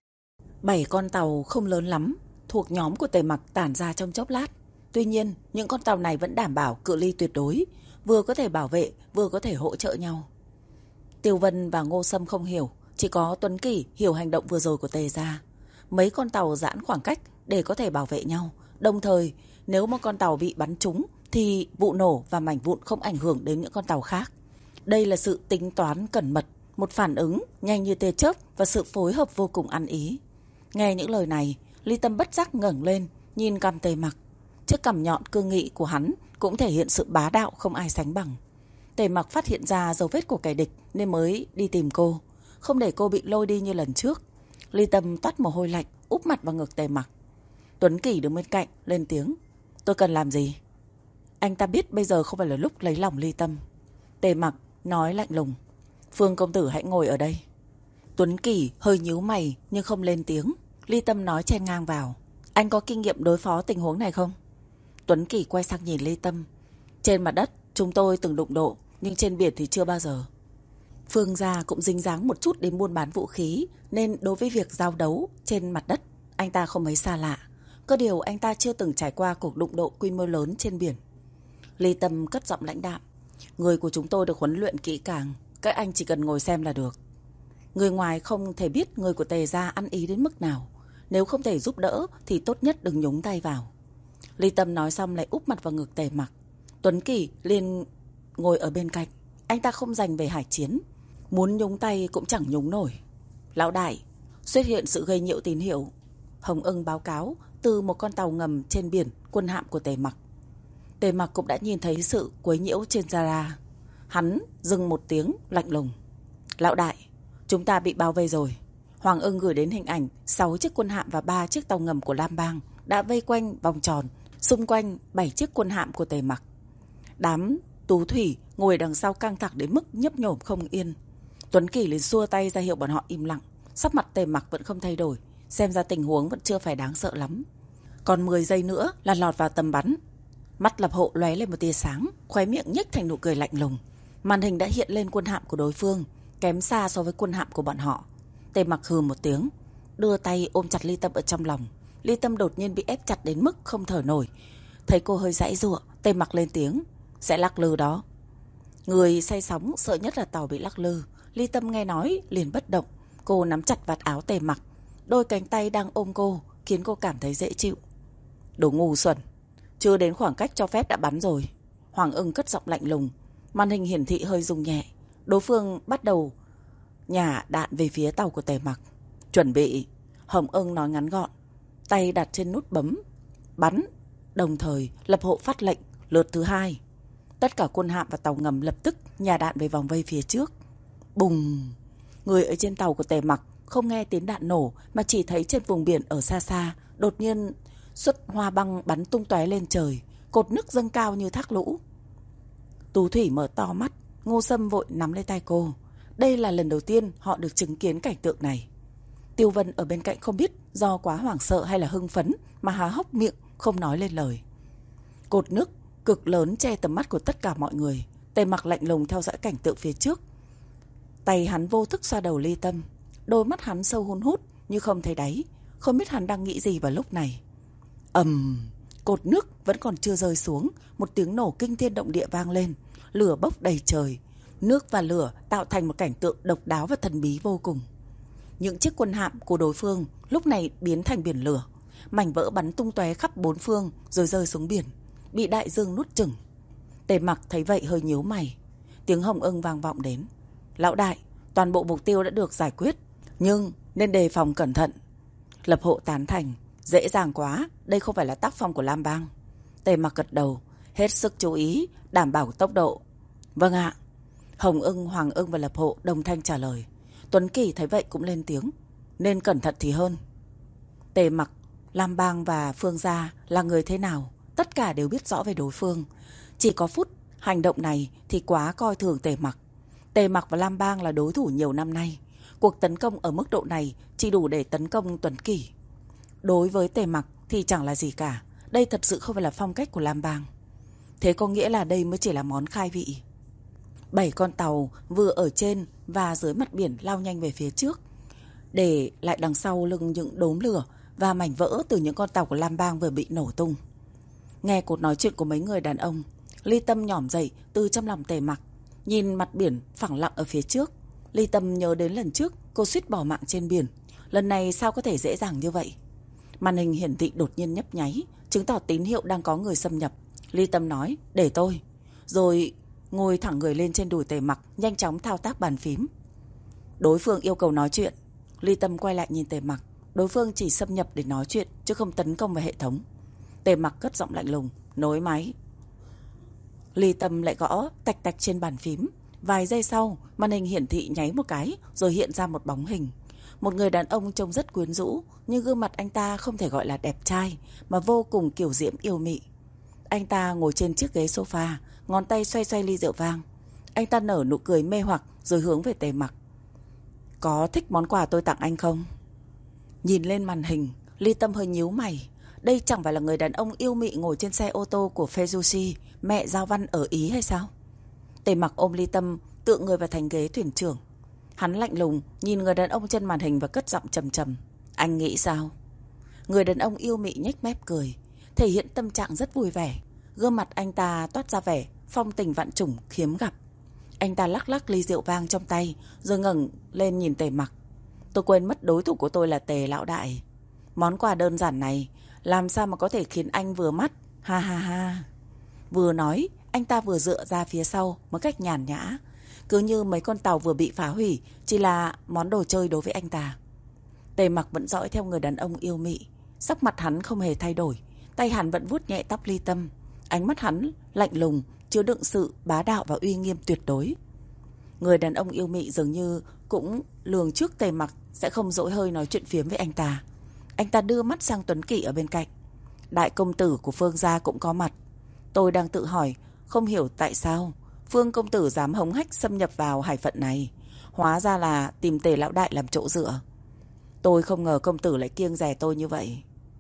[SPEAKER 1] 7 con tàu không lớn lắm thuộc nhóm của Tề Mặc tản ra trong chốc lát. Tuy nhiên những con tàu này vẫn đảm bảo cự ly tuyệt đối, vừa có thể bảo vệ vừa có thể hỗ trợ nhau. Tiêu Vân và Ngô Sâm không hiểu, chỉ có Tuấn Kỳ hiểu hành động vừa rồi của Tề gia. Mấy con tàu giãn khoảng cách để có thể bảo vệ nhau. Đồng thời nếu một con tàu bị bắn trúng thì vụ nổ và mảnh vụn không ảnh hưởng đến những con tàu khác. Đây là sự tính toán cẩn mật, một phản ứng nhanh như tia chớp và sự phối hợp vô cùng ăn ý. Nghe những lời này, Ly Tâm bất giác ngẩng lên, nhìn cằm Tề Mặc. Chiếc cằm nhọn cương nghị của hắn cũng thể hiện sự bá đạo không ai sánh bằng. Tề Mặc phát hiện ra dấu vết của kẻ địch nên mới đi tìm cô, không để cô bị lôi đi như lần trước. Ly Tâm toát mồ hôi lạnh, úp mặt vào ngực Tề Mặc. Tuấn Kỳ đứng bên cạnh lên tiếng. Tôi cần làm gì? Anh ta biết bây giờ không phải là lúc lấy lòng Ly Tâm. Tề Mặc nói lạnh lùng. Phương công tử hãy ngồi ở đây. Tuấn Kỳ hơi nhíu mày nhưng không lên tiếng. Ly Tâm nói chen ngang vào. Anh có kinh nghiệm đối phó tình huống này không? Tuấn Kỳ quay sang nhìn Ly Tâm. Trên mặt đất chúng tôi từng đụng độ, nhưng trên biển thì chưa bao giờ. Phương gia cũng dính dáng một chút đến buôn bán vũ khí, nên đối với việc giao đấu trên mặt đất anh ta không mấy xa lạ. Có điều anh ta chưa từng trải qua cuộc đụng độ quy mô lớn trên biển. Ly Tâm cất giọng lãnh đạm. Người của chúng tôi được huấn luyện kỹ càng, các anh chỉ cần ngồi xem là được. Người ngoài không thể biết người của Tề gia ăn ý đến mức nào. Nếu không thể giúp đỡ thì tốt nhất đừng nhúng tay vào. Ly Tâm nói xong lại úp mặt vào ngực Tề Mặc. Tuấn Kỳ liền ngồi ở bên cạnh. Anh ta không dành về hải chiến, muốn nhúng tay cũng chẳng nhúng nổi. Lão đại, xuất hiện sự gây nhiễu tín hiệu. Hồng Ưng báo cáo từ một con tàu ngầm trên biển, quân hạm của Tề Mặc. Tề Mặc cũng đã nhìn thấy sự quấy nhiễu trên radar. Hắn dừng một tiếng lạnh lùng. Lão đại, chúng ta bị bao vây rồi. Hoàng Ưng gửi đến hình ảnh 6 chiếc quân hạm và 3 chiếc tàu ngầm của Lam Bang đã vây quanh vòng tròn xung quanh 7 chiếc quân hạm của Tề Mặc. Đám tú thủy ngồi đằng sau căng thẳng đến mức nhấp nhổm không yên. Tuấn Kỳ liền xua tay ra hiệu bọn họ im lặng. Sắc mặt Tề Mặc vẫn không thay đổi, xem ra tình huống vẫn chưa phải đáng sợ lắm. Còn 10 giây nữa là lọt vào tầm bắn. Mắt Lập hộ lóe lên một tia sáng, khóe miệng nhếch thành nụ cười lạnh lùng. Màn hình đã hiện lên quân hạm của đối phương, kém xa so với quân hạm của bọn họ. Tề Mặc hừ một tiếng, đưa tay ôm chặt Ly Tâm ở trong lòng. Ly Tâm đột nhiên bị ép chặt đến mức không thở nổi. Thấy cô hơi giãy giụa, Tề Mặc lên tiếng. Sẽ lắc lư đó. Người say sóng sợ nhất là tàu bị lắc lư. Ly Tâm nghe nói liền bất động. Cô nắm chặt vạt áo Tề Mặc. Đôi cánh tay đang ôm cô khiến cô cảm thấy dễ chịu. Đồ ngu xuẩn, chưa đến khoảng cách cho phép đã bắn rồi. Hoàng Ưng cất giọng lạnh lùng. Màn hình hiển thị hơi rung nhẹ. Đối phương bắt đầu nhả đạn về phía tàu của Tề Mặc. Chuẩn bị. Hồng Ưng nói ngắn gọn, tay đặt trên nút bấm bắn. Đồng thời Lập hộ phát lệnh lượt thứ 2. Tất cả quân hạm và tàu ngầm lập tức nhả đạn về vòng vây phía trước. Bùng. Người ở trên tàu của Tề Mặc không nghe tiếng đạn nổ, mà chỉ thấy trên vùng biển ở xa xa đột nhiên xuất hoa băng bắn tung tóe lên trời, cột nước dâng cao như thác lũ. Tú thủy mở to mắt. Ngô Sâm vội nắm lấy tay cô. Đây là lần đầu tiên họ được chứng kiến cảnh tượng này. Tiêu Vân ở bên cạnh không biết do quá hoảng sợ hay là hưng phấn mà há hốc miệng không nói lên lời. Cột nước cực lớn che tầm mắt của tất cả mọi người. Tề Mặc lạnh lùng theo dõi cảnh tượng phía trước. Tay hắn vô thức xoa đầu Ly Tâm. Đôi mắt hắn sâu hun hút như không thấy đáy. Không biết hắn đang nghĩ gì vào lúc này. Cột nước vẫn còn chưa rơi xuống, một tiếng nổ kinh thiên động địa vang lên, lửa bốc đầy trời. Nước và lửa tạo thành một cảnh tượng độc đáo và thần bí vô cùng. Những chiếc quân hạm của đối phương lúc này biến thành biển lửa, mảnh vỡ bắn tung tóe khắp bốn phương rồi rơi xuống biển, bị đại dương nuốt chửng. Tề Mặc thấy vậy hơi nhíu mày. Tiếng Hồng Ưng vang vọng đến. Lão đại, toàn bộ mục tiêu đã được giải quyết, nhưng nên đề phòng cẩn thận. Lập Hộ tán thành. Dễ dàng quá, đây không phải là tác phong của Lam Bang. Tề Mặc gật đầu, hết sức chú ý, đảm bảo tốc độ. Vâng ạ. Hồng Ưng, Hoàng Ưng và Lập Hộ đồng thanh trả lời. Tuấn Kỳ thấy vậy cũng lên tiếng. Nên cẩn thận thì hơn. Tề Mặc, Lam Bang và Phương Gia là người thế nào, tất cả đều biết rõ về đối phương. Chỉ có phút hành động này thì quá coi thường Tề Mặc. Tề Mặc và Lam Bang là đối thủ nhiều năm nay. Cuộc tấn công ở mức độ này chỉ đủ để tấn công Tuấn Kỳ. Đối với Tề Mặc thì chẳng là gì cả. Đây thật sự không phải là phong cách của Lam Bang. Thế có nghĩa là đây mới chỉ là món khai vị. 7 con tàu vừa ở trên và dưới mặt biển lao nhanh về phía trước, để lại đằng sau lưng những đốm lửa và mảnh vỡ từ những con tàu của Lam Bang vừa bị nổ tung. Nghe cuộc nói chuyện của mấy người đàn ông, Ly Tâm nhỏm dậy từ trong lòng Tề Mặc, nhìn mặt biển phẳng lặng ở phía trước. Ly Tâm nhớ đến lần trước cô suýt bỏ mạng trên biển. Lần này sao có thể dễ dàng như vậy? Màn hình hiển thị đột nhiên nhấp nháy, chứng tỏ tín hiệu đang có người xâm nhập. Ly Tâm nói, để tôi. Rồi ngồi thẳng người lên trên đùi Tề Mặc, nhanh chóng thao tác bàn phím. Đối phương yêu cầu nói chuyện. Ly Tâm quay lại nhìn Tề Mặc. Đối phương chỉ xâm nhập để nói chuyện, chứ không tấn công vào hệ thống. Tề Mặc cất giọng lạnh lùng, nối máy. Ly Tâm lại gõ tạch tạch trên bàn phím. Vài giây sau, màn hình hiển thị nháy một cái, rồi hiện ra một bóng hình. Một người đàn ông trông rất quyến rũ, nhưng gương mặt anh ta không thể gọi là đẹp trai, mà vô cùng kiều diễm yêu mị. Anh ta ngồi trên chiếc ghế sofa, ngón tay xoay xoay ly rượu vang. Anh ta nở nụ cười mê hoặc rồi hướng về Tề Mặc. Có thích món quà tôi tặng anh không? Nhìn lên màn hình, Ly Tâm hơi nhíu mày. Đây chẳng phải là người đàn ông yêu mị ngồi trên xe ô tô của Fejushi, mẹ Giao Văn ở Ý hay sao? Tề Mặc ôm Ly Tâm, tựa người vào thành ghế thuyền trưởng. Hắn lạnh lùng nhìn người đàn ông trên màn hình và cất giọng trầm trầm. Anh nghĩ sao? Người đàn ông yêu mị nhếch mép cười, thể hiện tâm trạng rất vui vẻ. Gương mặt anh ta toát ra vẻ phong tình vạn trùng hiếm gặp. Anh ta lắc lắc ly rượu vang trong tay, rồi ngẩng lên nhìn Tề Mặc. Tôi quên mất đối thủ của tôi là Tề lão đại. Món quà đơn giản này làm sao mà có thể khiến anh vừa mắt? Ha ha ha. Vừa nói, anh ta vừa dựa ra phía sau một cách nhàn nhã, cứ như mấy con tàu vừa bị phá hủy chỉ là món đồ chơi đối với anh ta. Tề Mặc vẫn dõi theo người đàn ông yêu mị. Sắc mặt hắn không hề thay đổi, tay hắn vẫn vuốt nhẹ tóc Ly Tâm. Ánh mắt hắn lạnh lùng, chứa đựng sự bá đạo và uy nghiêm tuyệt đối. Người đàn ông yêu mị dường như cũng lường trước Tề Mặc sẽ không dỗi hơi nói chuyện phiếm với anh ta. Anh ta đưa mắt sang Tuấn Kỳ ở bên cạnh. Đại công tử của Phương gia cũng có mặt. Tôi đang tự hỏi, không hiểu tại sao Phương công tử dám hống hách xâm nhập vào hải phận này. Hóa ra là tìm Tề lão đại làm chỗ dựa. Tôi không ngờ công tử lại kiêng dè tôi như vậy.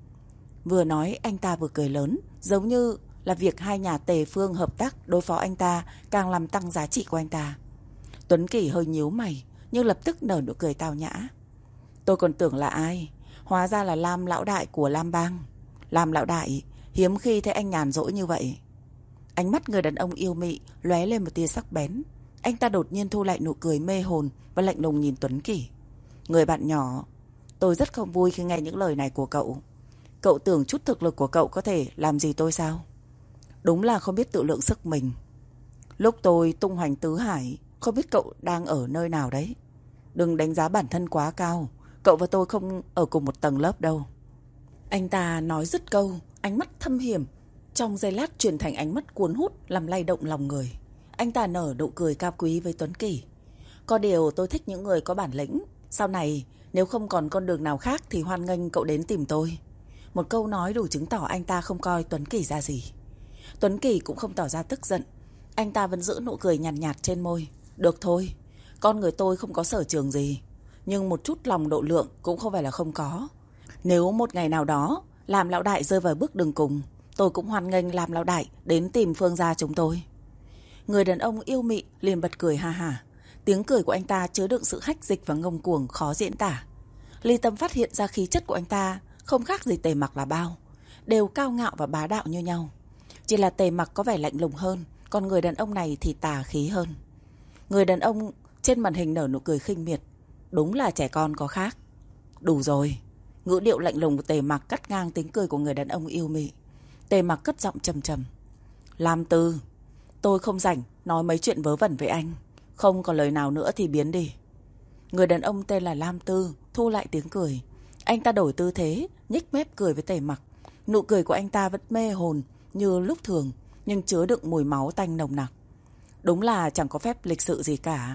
[SPEAKER 1] Vừa nói anh ta vừa cười lớn, giống như là việc hai nhà Tề Phương hợp tác đối phó anh ta càng làm tăng giá trị của anh ta. Tuấn Kỳ hơi nhíu mày, nhưng lập tức nở nụ cười tao nhã. Tôi còn tưởng là ai, hóa ra là Lam lão đại của Lam Bang. Lam lão đại, hiếm khi thấy anh nhàn rỗi như vậy. Ánh mắt người đàn ông yêu mị lóe lên một tia sắc bén. Anh ta đột nhiên thu lại nụ cười mê hồn và lạnh lùng nhìn Tuấn Kỳ. Người bạn nhỏ, tôi rất không vui khi nghe những lời này của cậu. Cậu tưởng chút thực lực của cậu có thể làm gì tôi sao? Đúng là không biết tự lượng sức mình. Lúc tôi tung hoành tứ hải, không biết cậu đang ở nơi nào đấy. Đừng đánh giá bản thân quá cao. Cậu và tôi không ở cùng một tầng lớp đâu. Anh ta nói dứt câu, ánh mắt thâm hiểm trong giây lát chuyển thành ánh mắt cuốn hút, làm lay động lòng người. Anh ta nở nụ cười cao quý với Tuấn Kỳ. Có điều tôi thích những người có bản lĩnh. Sau này nếu không còn con đường nào khác thì hoan nghênh cậu đến tìm tôi. Một câu nói đủ chứng tỏ anh ta không coi Tuấn Kỳ ra gì. Tuấn Kỳ cũng không tỏ ra tức giận. Anh ta vẫn giữ nụ cười nhàn nhạt trên môi. Được thôi, con người tôi không có sở trường gì, nhưng một chút lòng độ lượng cũng không phải là không có. Nếu một ngày nào đó Lam lão đại rơi vào bước đường cùng, tôi cũng hoan nghênh Lam lão đại đến tìm Phương gia chúng tôi. Người đàn ông yêu mị liền bật cười ha hả. Tiếng cười của anh ta chứa đựng sự hách dịch và ngông cuồng khó diễn tả. Ly Tâm phát hiện ra khí chất của anh ta không khác gì Tề Mặc là bao. đều cao ngạo và bá đạo như nhau. Chỉ là Tề Mặc có vẻ lạnh lùng hơn, còn người đàn ông này thì tà khí hơn. Người đàn ông trên màn hình nở nụ cười khinh miệt. Đúng là trẻ con có khác. Đủ rồi. Ngữ điệu lạnh lùng của Tề Mặc cắt ngang tiếng cười của người đàn ông yêu mị. Tề Mặc cất giọng trầm trầm. Lam Tư, tôi không rảnh nói mấy chuyện vớ vẩn với anh. Không còn lời nào nữa thì biến đi. Người đàn ông tên là Lam Tư thu lại tiếng cười. Anh ta đổi tư thế, nhếch mép cười với Tề Mặc. Nụ cười của anh ta vẫn mê hồn như lúc thường, nhưng chứa đựng mùi máu tanh nồng nặc. Đúng là chẳng có phép lịch sự gì cả.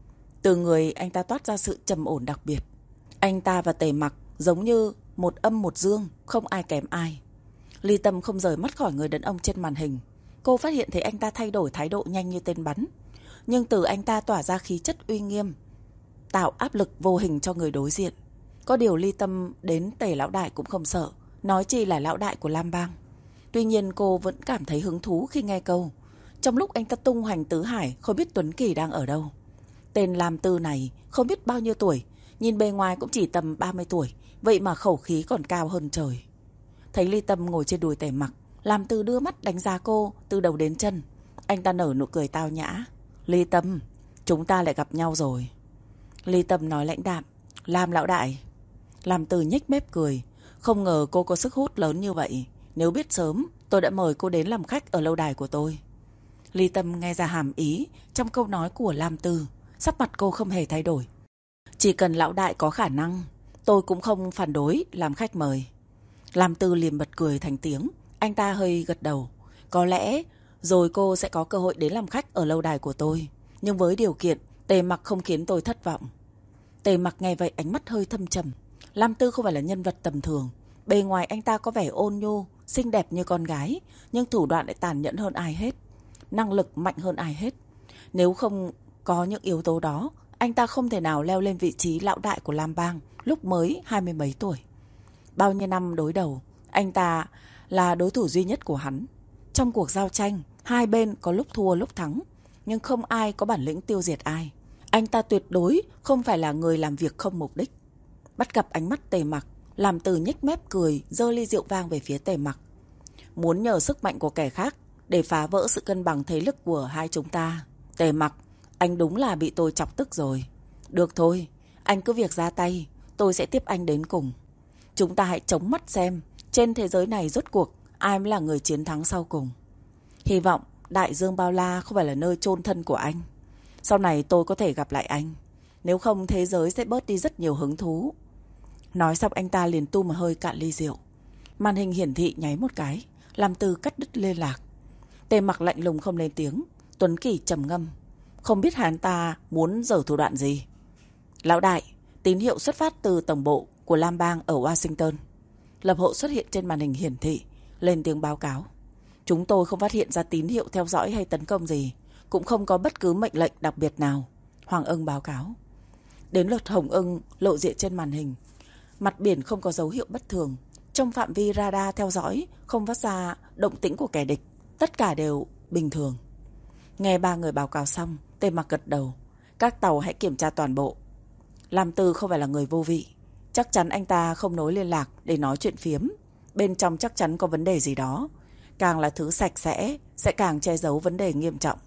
[SPEAKER 1] Từ người anh ta toát ra sự trầm ổn đặc biệt. Anh ta và Tề Mặc giống như một âm một dương, không ai kém ai. Ly Tâm không rời mắt khỏi người đàn ông trên màn hình. Cô phát hiện thấy anh ta thay đổi thái độ nhanh như tên bắn. Nhưng từ anh ta tỏa ra khí chất uy nghiêm, tạo áp lực vô hình cho người đối diện. Có điều Ly Tâm đến Tề lão đại cũng không sợ, nói chi là lão đại của Lam Bang. Tuy nhiên cô vẫn cảm thấy hứng thú khi nghe câu. Trong lúc anh ta tung hoành tứ hải, không biết Tuấn Kỳ đang ở đâu. Tên Lam Tư này không biết bao nhiêu tuổi, nhìn bề ngoài cũng chỉ tầm 30 tuổi, vậy mà khẩu khí còn cao hơn trời. Thấy Ly Tâm ngồi trên đùi Tề Mặc, Lam Tư đưa mắt đánh giá cô từ đầu đến chân. Anh ta nở nụ cười tao nhã. Ly Tâm, chúng ta lại gặp nhau rồi. Ly Tâm nói lãnh đạm. Lam lão đại. Lam Tư nhếch mép cười. Không ngờ cô có sức hút lớn như vậy. Nếu biết sớm, tôi đã mời cô đến làm khách ở lâu đài của tôi. Ly Tâm nghe ra hàm ý trong câu nói của Lam Tư. Sắc mặt cô không hề thay đổi. Chỉ cần lão đại có khả năng, tôi cũng không phản đối làm khách mời. Lam Tư liền bật cười thành tiếng. Anh ta hơi gật đầu. Có lẽ rồi cô sẽ có cơ hội đến làm khách ở lâu đài của tôi. Nhưng với điều kiện Tề Mặc không khiến tôi thất vọng. Tề Mặc nghe vậy ánh mắt hơi thâm trầm. Lam Tư không phải là nhân vật tầm thường. Bề ngoài anh ta có vẻ ôn nhu, xinh đẹp như con gái, nhưng thủ đoạn lại tàn nhẫn hơn ai hết, năng lực mạnh hơn ai hết. Nếu không có những yếu tố đó, anh ta không thể nào leo lên vị trí lão đại của Lam Bang lúc mới 20 mấy tuổi. Bao nhiêu năm đối đầu, anh ta là đối thủ duy nhất của hắn. Trong cuộc giao tranh, hai bên có lúc thua lúc thắng, nhưng không ai có bản lĩnh tiêu diệt ai. Anh ta tuyệt đối không phải là người làm việc không mục đích. Bắt gặp ánh mắt Tề Mặc, Lam Tư nhếch mép cười, giơ ly rượu vang về phía Tề Mặc. Muốn nhờ sức mạnh của kẻ khác để phá vỡ sự cân bằng thế lực của hai chúng ta. Tề Mặc, anh đúng là bị tôi chọc tức rồi. Được thôi, anh cứ việc ra tay, tôi sẽ tiếp anh đến cùng. Chúng ta hãy chống mắt xem, trên thế giới này rốt cuộc ai mới là người chiến thắng sau cùng. Hy vọng Đại Dương Bao La không phải là nơi chôn thân của anh. Sau này tôi có thể gặp lại anh. Nếu không thế giới sẽ bớt đi rất nhiều hứng thú. Nói xong anh ta liền tu một hơi cạn ly rượu. Màn hình hiển thị nháy một cái, Lam Tư cắt đứt liên lạc. Tề Mặc lạnh lùng không lên tiếng. Tuấn Kỳ trầm ngâm. Không biết hắn ta muốn giở thủ đoạn gì. Lão đại, tín hiệu xuất phát từ tổng bộ của Lam Bang ở Washington. Lập hộ xuất hiện trên màn hình hiển thị, lên tiếng báo cáo. Chúng tôi không phát hiện ra tín hiệu theo dõi hay tấn công gì, cũng không có bất cứ mệnh lệnh đặc biệt nào. Hoàng Ưng báo cáo. Đến lượt Hồng Ưng lộ diện trên màn hình. Mặt biển không có dấu hiệu bất thường. Trong phạm vi radar theo dõi không phát ra động tĩnh của kẻ địch. Tất cả đều bình thường. Nghe ba người báo cáo xong, Tề Mặc gật đầu. Các tàu hãy kiểm tra toàn bộ. Lam Tư không phải là người vô vị. Chắc chắn anh ta không nối liên lạc để nói chuyện phiếm. Bên trong chắc chắn có vấn đề gì đó. Càng là thứ sạch sẽ càng che giấu vấn đề nghiêm trọng.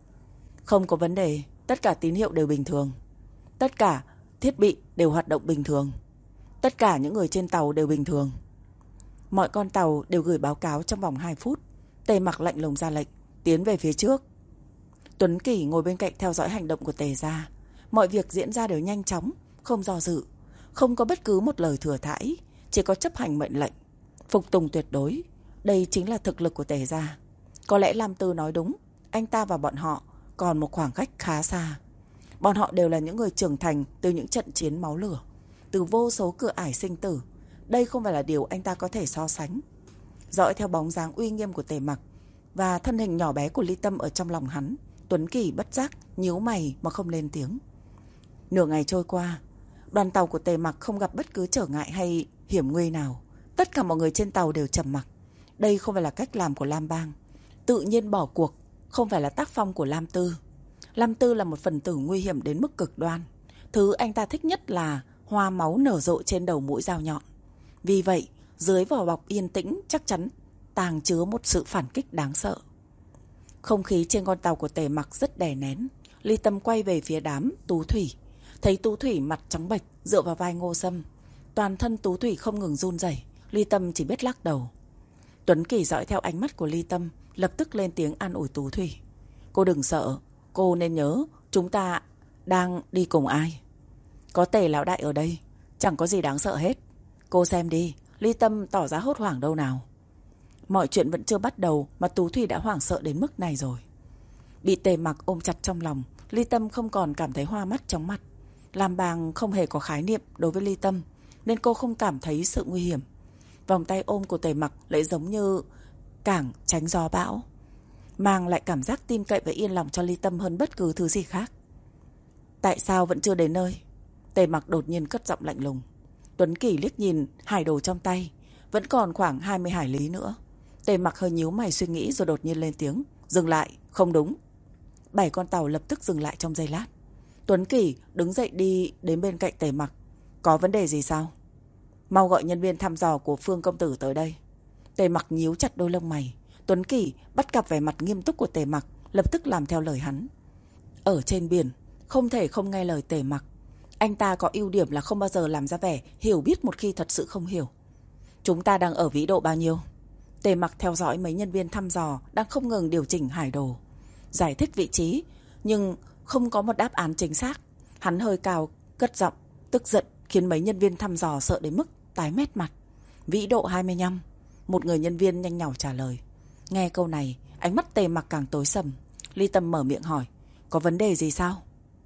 [SPEAKER 1] Không có vấn đề. Tất cả tín hiệu đều bình thường. Tất cả thiết bị đều hoạt động bình thường. Tất cả những người trên tàu đều bình thường. Mọi con tàu đều gửi báo cáo trong vòng 2 phút. Tề Mặc lạnh lùng ra lệnh, tiến về phía trước. Tuấn Kỳ ngồi bên cạnh theo dõi hành động của Tề gia. Mọi việc diễn ra đều nhanh chóng, không do dự, không có bất cứ một lời thừa thãi, chỉ có chấp hành mệnh lệnh, phục tùng tuyệt đối. Đây chính là thực lực của Tề gia. Có lẽ Lam Tư nói đúng, anh ta và bọn họ còn một khoảng cách khá xa. Bọn họ đều là những người trưởng thành từ những trận chiến máu lửa, từ vô số cửa ải sinh tử. Đây không phải là điều anh ta có thể so sánh. Dõi theo bóng dáng uy nghiêm của Tề Mặc và thân hình nhỏ bé của Ly Tâm ở trong lòng hắn, Tuấn Kỳ bất giác nhíu mày mà không lên tiếng. Nửa ngày trôi qua, đoàn tàu của Tề Mặc không gặp bất cứ trở ngại hay hiểm nguy nào. Tất cả mọi người trên tàu đều trầm mặc. Đây không phải là cách làm của Lam Bang. Tự nhiên bỏ cuộc không phải là tác phong của Lam Tư. Lam Tư là một phần tử nguy hiểm đến mức cực đoan. Thứ anh ta thích nhất là hoa máu nở rộ trên đầu mũi dao nhọn. Vì vậy, dưới vỏ bọc yên tĩnh chắc chắn tàng chứa một sự phản kích đáng sợ. Không khí trên con tàu của Tề Mặc rất đè nén. Ly Tâm quay về phía đám Tú Thủy, thấy Tú Thủy mặt trắng bệch dựa vào vai Ngô Sâm. Toàn thân Tú Thủy không ngừng run rẩy. Ly Tâm chỉ biết lắc đầu. Tuấn Kỳ dõi theo ánh mắt của Ly Tâm, lập tức lên tiếng an ủi Tú Thủy. Cô đừng sợ, cô nên nhớ chúng ta đang đi cùng ai. Có Tề lão đại ở đây, chẳng có gì đáng sợ hết. Cô xem đi, Ly Tâm tỏ ra hốt hoảng đâu nào. Mọi chuyện vẫn chưa bắt đầu mà Tú Thủy đã hoảng sợ đến mức này rồi. Bị Tề Mặc ôm chặt trong lòng, Ly Tâm không còn cảm thấy hoa mắt chóng mặt. Lam Bang không hề có khái niệm đối với Ly Tâm, nên cô không cảm thấy sự nguy hiểm. Vòng tay ôm của Tề Mặc lại giống như cảng tránh gió bão, mang lại cảm giác tin cậy và yên lòng cho Ly Tâm hơn bất cứ thứ gì khác. Tại sao vẫn chưa đến nơi? Tề Mặc đột nhiên cất giọng lạnh lùng. Tuấn Kỳ liếc nhìn hải đồ trong tay, vẫn còn khoảng 20 hải lý nữa. Tề Mặc hơi nhíu mày suy nghĩ rồi đột nhiên lên tiếng. Dừng lại, không đúng. 7 con tàu lập tức dừng lại trong giây lát. Tuấn Kỳ đứng dậy đi đến bên cạnh Tề Mặc. Có vấn đề gì sao? Mau gọi nhân viên thăm dò của Phương công tử tới đây. Tề Mặc nhíu chặt đôi lông mày. Tuấn Kỳ bắt gặp vẻ mặt nghiêm túc của Tề Mặc, lập tức làm theo lời hắn. Ở trên biển, không thể không nghe lời Tề Mặc. Anh ta có ưu điểm là không bao giờ làm ra vẻ hiểu biết một khi thật sự không hiểu. Chúng ta đang ở vĩ độ bao nhiêu? Tề Mặc theo dõi mấy nhân viên thăm dò đang không ngừng điều chỉnh hải đồ, giải thích vị trí, nhưng không có một đáp án chính xác. Hắn hơi cao, cất giọng, tức giận khiến mấy nhân viên thăm dò sợ đến mức tái mét mặt. Vĩ độ 25, một người nhân viên nhanh nhảu trả lời. Nghe câu này, ánh mắt Tề Mặc càng tối sầm. Ly Tâm mở miệng hỏi, có vấn đề gì sao?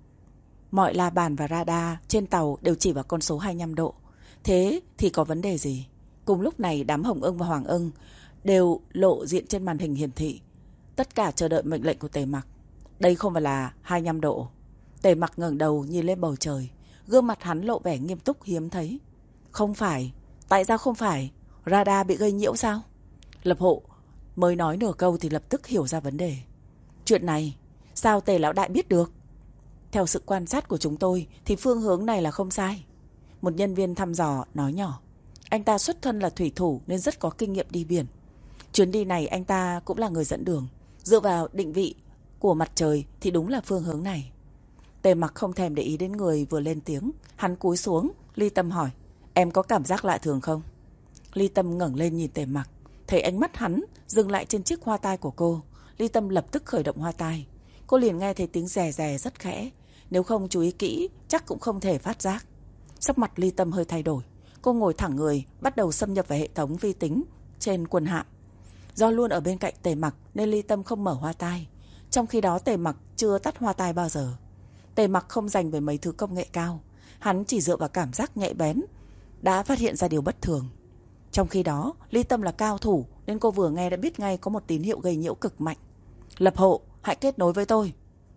[SPEAKER 1] Mọi la bàn và radar trên tàu đều chỉ vào con số 25 độ. Thế thì có vấn đề gì? Cùng lúc này đám Hồng Ưng và Hoàng Ưng đều lộ diện trên màn hình hiển thị. Tất cả chờ đợi mệnh lệnh của Tề Mặc. Đây không phải là 25 độ. Tề Mặc ngẩng đầu nhìn lên bầu trời, gương mặt hắn lộ vẻ nghiêm túc hiếm thấy. Không phải. Tại sao không phải? Radar bị gây nhiễu sao? Lập Hộ mới nói nửa câu thì lập tức hiểu ra vấn đề. Chuyện này sao Tề lão đại biết được? Theo sự quan sát của chúng tôi thì phương hướng này là không sai. Một nhân viên thăm dò nói nhỏ. Anh ta xuất thân là thủy thủ nên rất có kinh nghiệm đi biển. Chuyến đi này anh ta cũng là người dẫn đường. Dựa vào định vị của mặt trời thì đúng là phương hướng này. Tề Mặc không thèm để ý đến người vừa lên tiếng. Hắn cúi xuống. Ly Tâm hỏi, em có cảm giác lạ thường không? Ly Tâm ngẩng lên nhìn Tề Mặc, thấy ánh mắt hắn dừng lại trên chiếc hoa tai của cô. Ly Tâm lập tức khởi động hoa tai. Cô liền nghe thấy tiếng rè rè rất khẽ. Nếu không chú ý kỹ chắc cũng không thể phát giác. Sắc mặt Ly Tâm hơi thay đổi. Cô ngồi thẳng người, bắt đầu xâm nhập vào hệ thống vi tính trên quân hạm. Do luôn ở bên cạnh Tề Mặc nên Ly Tâm không mở hoa tai. Trong khi đó Tề Mặc chưa tắt hoa tai bao giờ. Tề Mặc không dành về mấy thứ công nghệ cao. Hắn chỉ dựa vào cảm giác nhạy bén đã phát hiện ra điều bất thường. Trong khi đó Ly Tâm là cao thủ nên cô vừa nghe đã biết ngay có một tín hiệu gây nhiễu cực mạnh. Lập Hộ, hãy kết nối với tôi.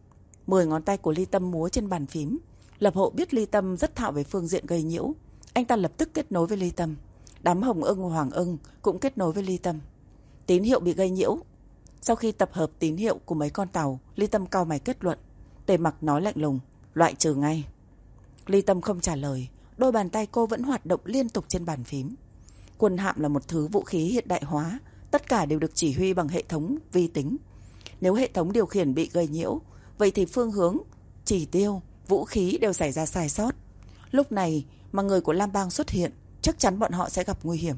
[SPEAKER 1] 10 ngón tay của Ly Tâm múa trên bàn phím. Lập Hộ biết Ly Tâm rất thạo về phương diện gây nhiễu. Anh ta lập tức kết nối với Ly Tâm. Đám Hồng Ưng và Hoàng Ưng cũng kết nối với Ly Tâm. Tín hiệu bị gây nhiễu. Sau khi tập hợp tín hiệu của mấy con tàu, Ly Tâm cau mày kết luận. Tề Mặc nói lạnh lùng, loại trừ ngay. Ly Tâm không trả lời. Đôi bàn tay cô vẫn hoạt động liên tục trên bàn phím. Quân hạm là một thứ vũ khí hiện đại hóa. Tất cả đều được chỉ huy bằng hệ thống vi tính. Nếu hệ thống điều khiển bị gây nhiễu, vậy thì phương hướng, chỉ tiêu, vũ khí đều xảy ra sai sót. Lúc này mà người của Lam Bang xuất hiện, chắc chắn bọn họ sẽ gặp nguy hiểm.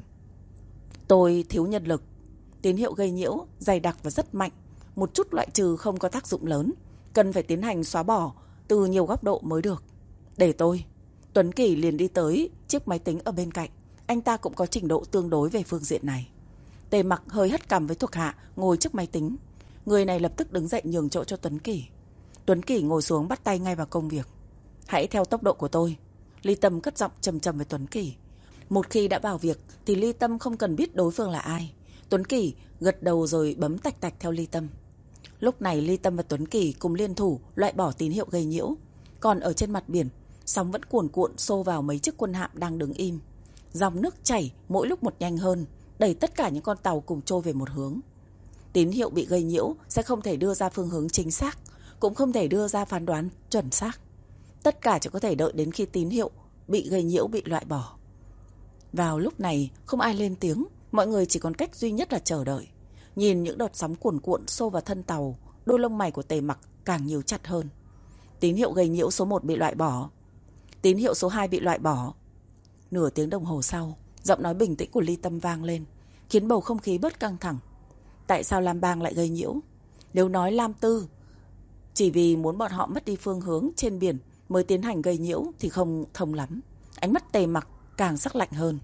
[SPEAKER 1] Tôi thiếu nhân lực. Tín hiệu gây nhiễu, dày đặc và rất mạnh. Một chút loại trừ không có tác dụng lớn. Cần phải tiến hành xóa bỏ từ nhiều góc độ mới được. Để tôi. Tuấn Kỳ liền đi tới chiếc máy tính ở bên cạnh. Anh ta cũng có trình độ tương đối về phương diện này. Tề Mặc hơi hất cằm với thuộc hạ ngồi trước máy tính. Người này lập tức đứng dậy nhường chỗ cho Tuấn Kỳ. Tuấn Kỳ ngồi xuống bắt tay ngay vào công việc. Hãy theo tốc độ của tôi. Ly Tâm cất giọng trầm trầm với Tuấn Kỳ. Một khi đã vào việc thì Ly Tâm không cần biết đối phương là ai. Tuấn Kỳ gật đầu rồi bấm tạch tạch theo Ly Tâm. Lúc này Ly Tâm và Tuấn Kỳ cùng liên thủ loại bỏ tín hiệu gây nhiễu. Còn ở trên mặt biển, sóng vẫn cuồn cuộn xô vào mấy chiếc quân hạm đang đứng im. Dòng nước chảy mỗi lúc một nhanh hơn, đẩy tất cả những con tàu cùng trôi về một hướng. Tín hiệu bị gây nhiễu sẽ không thể đưa ra phương hướng chính xác, cũng không thể đưa ra phán đoán chuẩn xác. Tất cả chỉ có thể đợi đến khi tín hiệu bị gây nhiễu bị loại bỏ. Vào lúc này không ai lên tiếng, mọi người chỉ còn cách duy nhất là chờ đợi. Nhìn những đợt sóng cuồn cuộn xô vào thân tàu, đôi lông mày của Tề Mặc càng nhíu chặt hơn. Tín hiệu gây nhiễu số 1 bị loại bỏ. Tín hiệu số 2 bị loại bỏ. Nửa tiếng đồng hồ sau, giọng nói bình tĩnh của Ly Tâm vang lên, khiến bầu không khí bớt căng thẳng. Tại sao Lam Bang lại gây nhiễu? Nếu nói Lam Tư chỉ vì muốn bọn họ mất đi phương hướng trên biển mới tiến hành gây nhiễu thì không thông lắm. Ánh mắt Tề Mặc càng sắc lạnh hơn.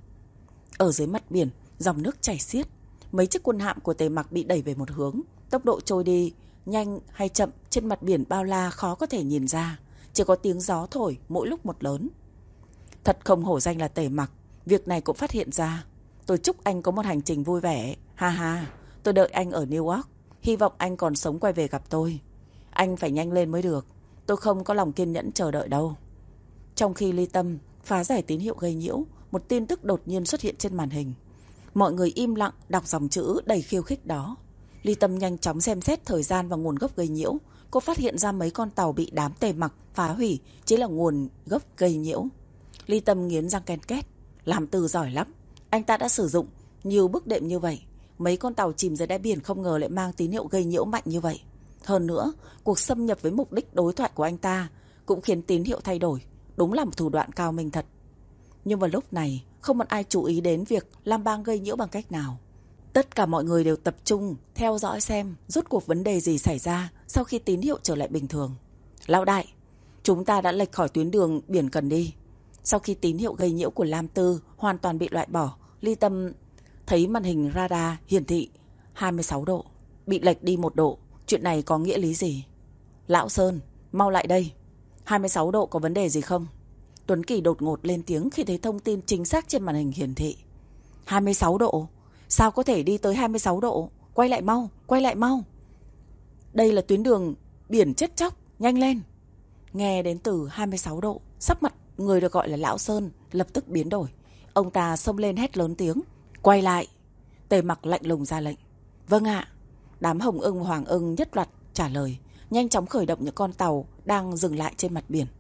[SPEAKER 1] Ở dưới mặt biển, dòng nước chảy xiết. Mấy chiếc quân hạm của Tề Mặc bị đẩy về một hướng. Tốc độ trôi đi nhanh hay chậm trên mặt biển bao la khó có thể nhìn ra. Chỉ có tiếng gió thổi mỗi lúc một lớn. Thật không hổ danh là Tề Mặc, việc này cũng phát hiện ra. Tôi chúc anh có một hành trình vui vẻ. Ha ha, tôi đợi anh ở New York. Hy vọng anh còn sống quay về gặp tôi. Anh phải nhanh lên mới được. Tôi không có lòng kiên nhẫn chờ đợi đâu. Trong khi Ly Tâm phá giải tín hiệu gây nhiễu, một tin tức đột nhiên xuất hiện trên màn hình. Mọi người im lặng đọc dòng chữ đầy khiêu khích đó. Ly Tâm nhanh chóng xem xét thời gian và nguồn gốc gây nhiễu. Cô phát hiện ra mấy con tàu bị đám Tề Mặc phá hủy chính là nguồn gốc gây nhiễu. Ly Tâm nghiến răng ken két. Làm Từ giỏi lắm. Anh ta đã sử dụng nhiều bước đệm như vậy. Mấy con tàu chìm dưới đáy biển không ngờ lại mang tín hiệu gây nhiễu mạnh như vậy. Hơn nữa, cuộc xâm nhập với mục đích đối thoại của anh ta cũng khiến tín hiệu thay đổi. Đúng là một thủ đoạn cao minh thật. Nhưng vào lúc này, không một ai chú ý đến việc Lam Bang gây nhiễu bằng cách nào. Tất cả mọi người đều tập trung theo dõi xem rốt cuộc vấn đề gì xảy ra sau khi tín hiệu trở lại bình thường. Lão đại, chúng ta đã lệch khỏi tuyến đường biển cần đi. Sau khi tín hiệu gây nhiễu của Lam Tư hoàn toàn bị loại bỏ, Ly Tâm thấy màn hình radar hiển thị 26 độ, bị lệch đi 1 độ. Chuyện này có nghĩa lý gì? Lão Sơn, mau lại đây. 26 độ có vấn đề gì không? Tuấn Kỳ đột ngột lên tiếng khi thấy thông tin chính xác trên màn hình hiển thị. 26 độ? Sao có thể đi tới 26 độ? Quay lại mau, quay lại mau. Đây là tuyến đường biển chết chóc, nhanh lên. Nghe đến từ 26 độ, sắc mặt người được gọi là Lão Sơn lập tức biến đổi. Ông ta xông lên hét lớn tiếng. Quay lại. Tề Mặc lạnh lùng ra lệnh. Vâng ạ. Đám Hồng Ưng Hoàng Ưng nhất loạt trả lời, nhanh chóng khởi động những con tàu đang dừng lại trên mặt biển.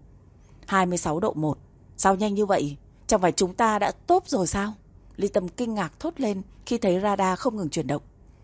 [SPEAKER 1] 26 độ 1. Sao nhanh như vậy? Chẳng phải chúng ta đã tốt rồi sao? Ly Tâm kinh ngạc thốt lên khi thấy radar không ngừng chuyển động.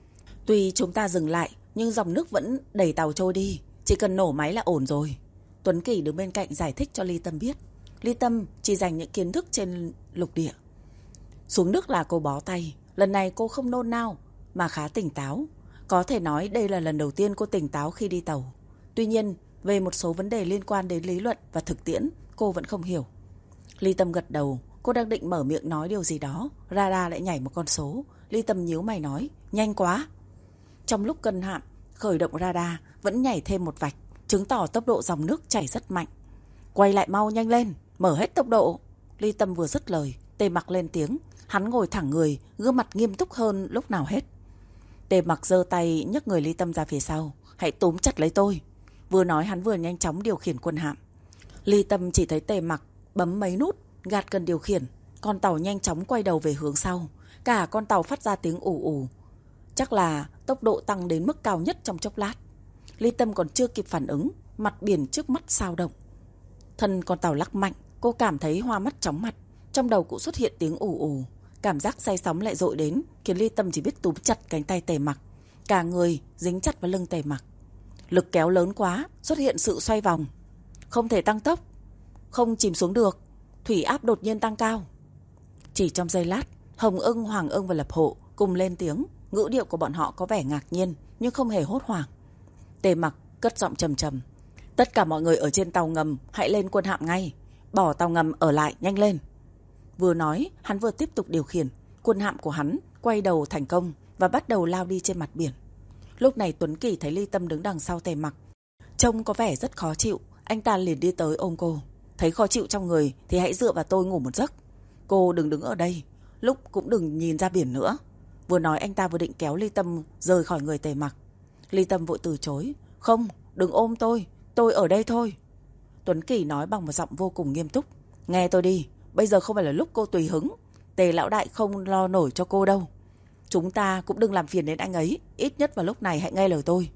[SPEAKER 1] Tuy chúng ta dừng lại, nhưng dòng nước vẫn đẩy tàu trôi đi. Chỉ cần nổ máy là ổn rồi. Tuấn Kỳ đứng bên cạnh giải thích cho Ly Tâm biết. Ly Tâm chỉ dành những kiến thức trên lục địa. Xuống nước là cô bó tay. Lần này cô không nôn nao mà khá tỉnh táo. Có thể nói đây là lần đầu tiên cô tỉnh táo khi đi tàu. Tuy nhiên, về một số vấn đề liên quan đến lý luận và thực tiễn, cô vẫn không hiểu. Ly Tâm gật đầu, cô đang định mở miệng nói điều gì đó, radar lại nhảy một con số. Ly Tâm nhíu mày nói, nhanh quá. Trong lúc cân hạm khởi động radar vẫn nhảy thêm một vạch, chứng tỏ tốc độ dòng nước chảy rất mạnh. Quay lại mau, nhanh lên, mở hết tốc độ. Ly Tâm vừa dứt lời, Tề Mặc lên tiếng. Hắn ngồi thẳng người, gương mặt nghiêm túc hơn lúc nào hết. Tề Mặc giơ tay nhấc người Ly Tâm ra phía sau. Hãy túm chặt lấy tôi. Vừa nói hắn vừa nhanh chóng điều khiển quân hạm. Ly Tâm chỉ thấy Tề Mặc bấm mấy nút, gạt cần điều khiển. Con tàu nhanh chóng quay đầu về hướng sau. Cả con tàu phát ra tiếng ù ù. Chắc là tốc độ tăng đến mức cao nhất trong chốc lát. Ly Tâm còn chưa kịp phản ứng, mặt biển trước mắt xao động. Thân con tàu lắc mạnh, cô cảm thấy hoa mắt chóng mặt. Trong đầu cũng xuất hiện tiếng ù ù. Cảm giác say sóng lại dội đến, khiến Ly Tâm chỉ biết túm chặt cánh tay Tề Mặc. Cả người dính chặt vào lưng Tề Mặc. Lực kéo lớn quá, xuất hiện sự xoay vòng. Không thể tăng tốc, không chìm xuống được. Thủy áp đột nhiên tăng cao. Chỉ trong giây lát, Hồng Ưng, Hoàng Ưng và Lập Hộ cùng lên tiếng. Ngữ điệu của bọn họ có vẻ ngạc nhiên, nhưng không hề hốt hoảng. Tề Mặc cất giọng trầm trầm. Tất cả mọi người ở trên tàu ngầm hãy lên quân hạm ngay. Bỏ tàu ngầm ở lại, nhanh lên. Vừa nói, hắn vừa tiếp tục điều khiển. Quân hạm của hắn quay đầu thành công và bắt đầu lao đi trên mặt biển. Lúc này Tuấn Kỳ thấy Ly Tâm đứng đằng sau Tề Mặc, trông có vẻ rất khó chịu. Anh ta liền đi tới ôm cô. Thấy khó chịu trong người thì hãy dựa vào tôi ngủ một giấc. Cô đừng đứng ở đây, lúc cũng đừng nhìn ra biển nữa. Vừa nói anh ta vừa định kéo Ly Tâm rời khỏi người Tề Mặc. Ly Tâm vội từ chối. Không, đừng ôm tôi ở đây thôi. Tuấn Kỳ nói bằng một giọng vô cùng nghiêm túc. Nghe tôi đi, bây giờ không phải là lúc cô tùy hứng. Tề lão đại không lo nổi cho cô đâu. Chúng ta cũng đừng làm phiền đến anh ấy. Ít nhất vào lúc này hãy nghe lời tôi.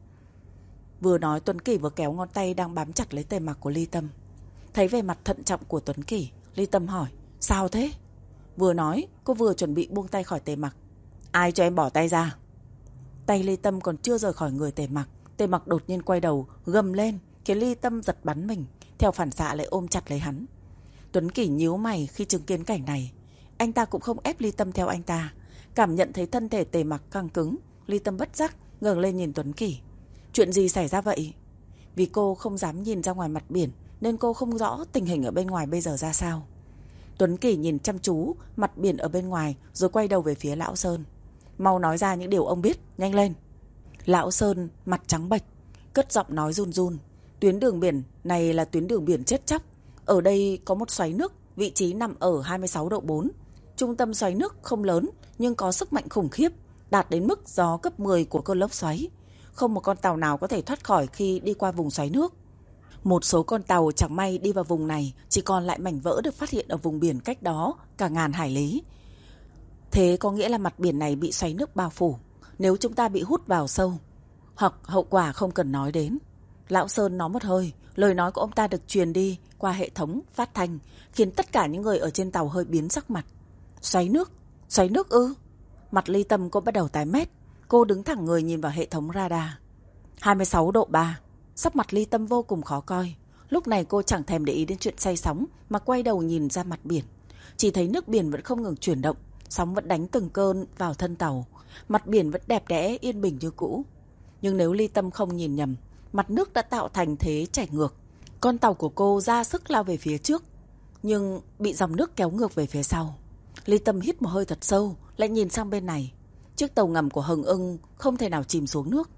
[SPEAKER 1] Vừa nói Tuấn Kỳ vừa kéo ngón tay đang bám chặt lấy Tề Mặc của Ly Tâm. Thấy vẻ mặt thận trọng của Tuấn Kỳ, Ly Tâm hỏi. Sao thế? Vừa nói, cô vừa chuẩn bị buông tay khỏi Tề Mặc. Ai cho em bỏ tay ra? Tay Ly Tâm còn chưa rời khỏi người Tề Mặc, Tề Mặc đột nhiên quay đầu, gầm lên, khiến Ly Tâm giật bắn mình, theo phản xạ lại ôm chặt lấy hắn. Tuấn Kỷ nhíu mày khi chứng kiến cảnh này. Anh ta cũng không ép Ly Tâm theo anh ta. Cảm nhận thấy thân thể Tề Mặc căng cứng, Ly Tâm bất giác ngẩng lên nhìn Tuấn Kỷ. Chuyện gì xảy ra vậy? Vì cô không dám nhìn ra ngoài mặt biển nên cô không rõ tình hình ở bên ngoài bây giờ ra sao. Tuấn Kỷ nhìn chăm chú mặt biển ở bên ngoài rồi quay đầu về phía Lão Sơn. Mau nói ra những điều ông biết, nhanh lên. Lão Sơn mặt trắng bệch, cất giọng nói run run. Tuyến đường biển này là tuyến đường biển chết chóc. Ở đây có một xoáy nước, vị trí nằm ở 26 độ 4. Trung tâm xoáy nước không lớn nhưng có sức mạnh khủng khiếp, đạt đến mức gió cấp 10 của cơn lốc xoáy. Không một con tàu nào có thể thoát khỏi khi đi qua vùng xoáy nước. Một số con tàu chẳng may đi vào vùng này, chỉ còn lại mảnh vỡ được phát hiện ở vùng biển cách đó cả ngàn hải lý. Thế có nghĩa là mặt biển này bị xoáy nước bao phủ. Nếu chúng ta bị hút vào sâu, hoặc hậu quả không cần nói đến. Lão Sơn nói một hơi, lời nói của ông ta được truyền đi qua hệ thống phát thanh, khiến tất cả những người ở trên tàu hơi biến sắc mặt. Xoáy nước ư? Mặt Ly Tâm cô bắt đầu tái mét. Cô đứng thẳng người nhìn vào hệ thống radar. 26 độ 3. Sắc mặt Ly Tâm vô cùng khó coi. Lúc này cô chẳng thèm để ý đến chuyện say sóng mà quay đầu nhìn ra mặt biển. Chỉ thấy nước biển vẫn không ngừng chuyển động, sóng vẫn đánh từng cơn vào thân tàu. Mặt biển vẫn đẹp đẽ yên bình như cũ. Nhưng nếu Ly Tâm không nhìn nhầm, mặt nước đã tạo thành thế chảy ngược. Con tàu của cô ra sức lao về phía trước, nhưng bị dòng nước kéo ngược về phía sau. Ly Tâm hít một hơi thật sâu, lại nhìn sang bên này. Chiếc tàu ngầm của Hồng Ưng không thể nào chìm xuống nước.